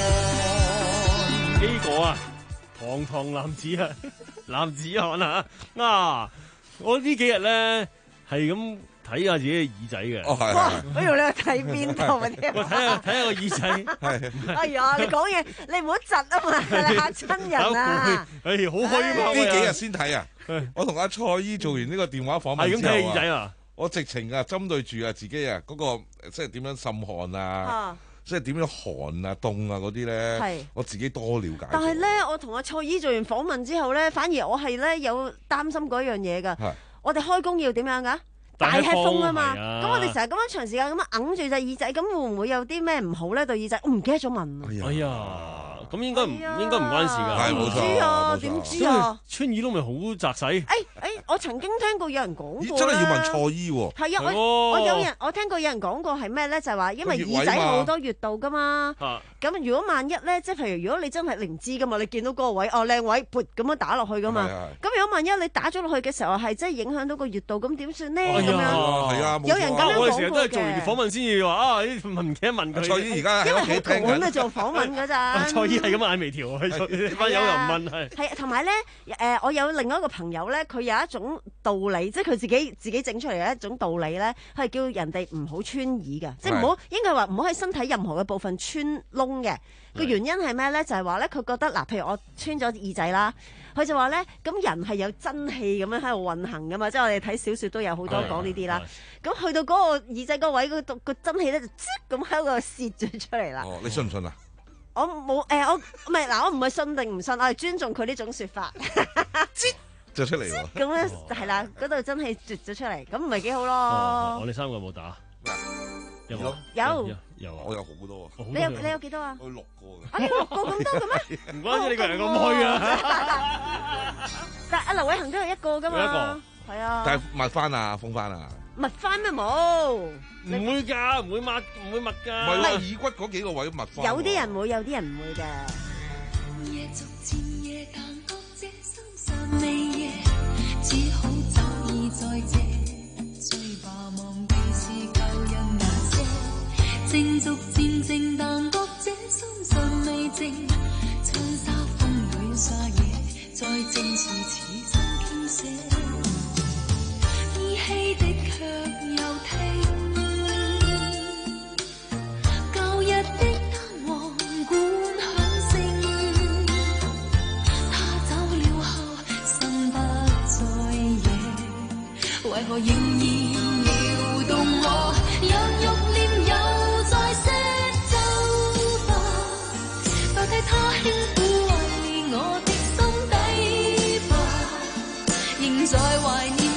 漢。 呢個啊，堂堂男子啊，男子漢啊，啊！我呢幾日咧係咁睇下自己嘅耳仔嘅。 哦，係。 哇！我以為你話睇邊度啊？ 我睇下睇下個耳仔。 係。 哎呀，你講嘢你唔好窒啊嘛，你嚇親人啊！ 哎，好虛啊嘛！ 呢幾日先睇啊！我同阿蔡姨做完呢個電話訪問之後啊， 係咁睇耳仔啊！ 我直情啊，針對住啊自己啊嗰個即係點樣滲汗啊，即係點樣寒啊、凍啊嗰啲咧，我自己多了解。 但係咧，我同阿蔡姨做完訪問之後咧，反而我係咧有擔心嗰樣嘢㗎。我哋開工要點樣㗎？大吃風啊嘛，咁我哋成日咁樣長時間咁樣揞住隻耳仔，咁會唔會有啲咩唔好咧對耳仔？我唔記得咗問。 哎呀！咁應該唔應該唔關事㗎， 係冇錯啊， 點知啊？ 穿耳窿咪好窄使？ 誒誒，我曾經聽過有人講過， 真係要問蔡醫喎。 係啊，我我有人我聽過有人講過係咩咧？就係話因為耳仔好多穴道㗎嘛。咁如果萬一咧，即係譬如如果你真係你唔知㗎嘛，你見到嗰個位哦靚位，撥咁樣打落去㗎嘛。咁如果萬一你打咗落去嘅時候係真係影響到個穴道，咁點算咧？咁樣係啊， 有人咁樣講過嘅。 我哋成日都係做完訪問先至話啊，唔記得問佢。 蔡醫而家因為喺台灣做訪問㗎咋。 蔡醫係咁眼眉條。班友又唔問係， 係同埋咧，誒，我有另外一個朋友咧，佢有一種道理，即係佢自己自己整出嚟嘅一種道理咧，係叫人哋唔好穿耳嘅，即係唔好應該話唔好喺身體任何嘅部分穿窿嘅。個原因係咩咧？就係話咧，佢覺得嗱，譬如我穿咗耳仔啦，佢就話咧，咁人係有真氣咁樣喺度運行噶嘛，即係我哋睇小説都有好多講呢啲啦。咁去到嗰個耳仔嗰位，嗰度個真氣咧就咁喺度泄咗出嚟啦。 哦，你信唔信啊？ 我冇誒、呃，我唔係嗱，我唔係信定唔信，我係尊重佢呢種説法。 就出嚟喎。 咁咧係啦，嗰度真係絕咗出嚟，咁唔係幾好咯。 哦、我哋三個有冇打？有冇？ 有。 有啊！我有好多啊。 你有你有幾多啊？ 我有六個嘅。 啊，六個咁多嘅咩？ 唔關事，你個人咁虛啊！ 但阿劉偉恒都有一個㗎嘛。 有一個。 係啊。 但係抹翻啊，封翻啊。 密翻咩冇？ 唔會㗎，唔會抹，唔會密㗎。 唔係耳骨嗰幾個位密翻。 有啲人會，有啲人唔會嘅。 夜逐漸夜，但覺這心尚未夜，只好早已在這，最怕忘記是舊人那些。靜逐漸靜，但覺這心尚未靜，窗紗風裏沙野，再正視此生傾瀉。依稀的卻又聽，舊日的單簧管響聲，他走了後心不再野，為何仍然撩動我，讓欲念又再寫奏吧，代替他輕撫為我的心底吧，仍在懷念。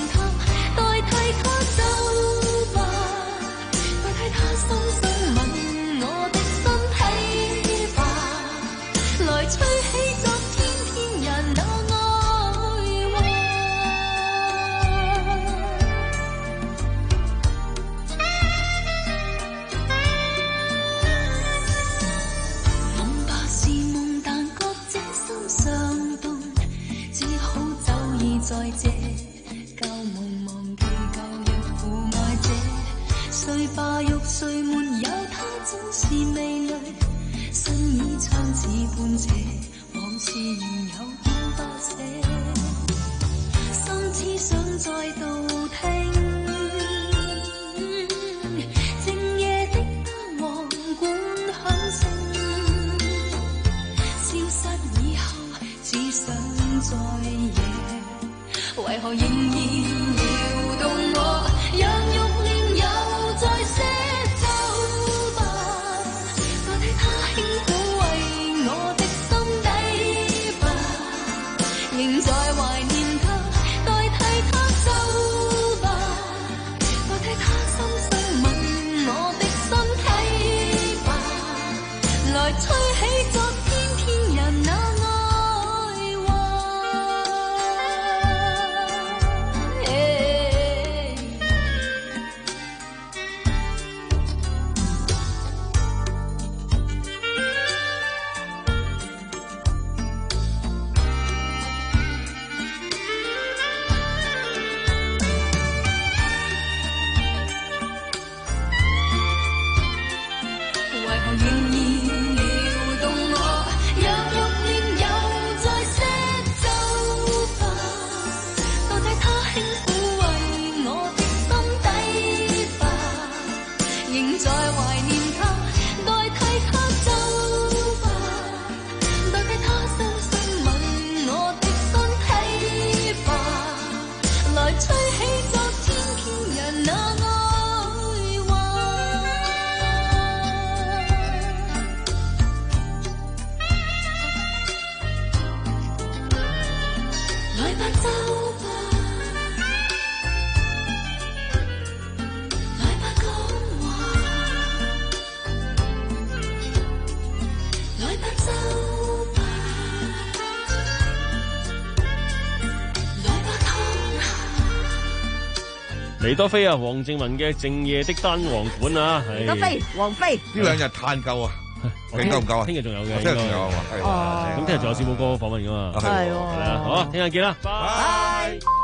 在這舊夢忘記舊日父愛者，誰罷育誰沒有他總是味蕾，身已窗子半斜，往事仍有點不捨，心只想再度聽，靜夜的單簧管響聲，消失以後只想再夜，為何仍然撩動我，讓欲念又再寫奏吧，代替他輕撫為我的心底吧，仍在懷念他，代替他奏肥多飛啊，黃正文嘅《靜夜的單簧管》啊， 多飛黃飛呢兩日嘆夠啊！你夠唔夠啊？ 聽日仲有嘅， 聽日仲有啊嘛。 咁聽日仲有小寶哥訪問噶嘛？ 係喎。 好，聽日見啦，拜。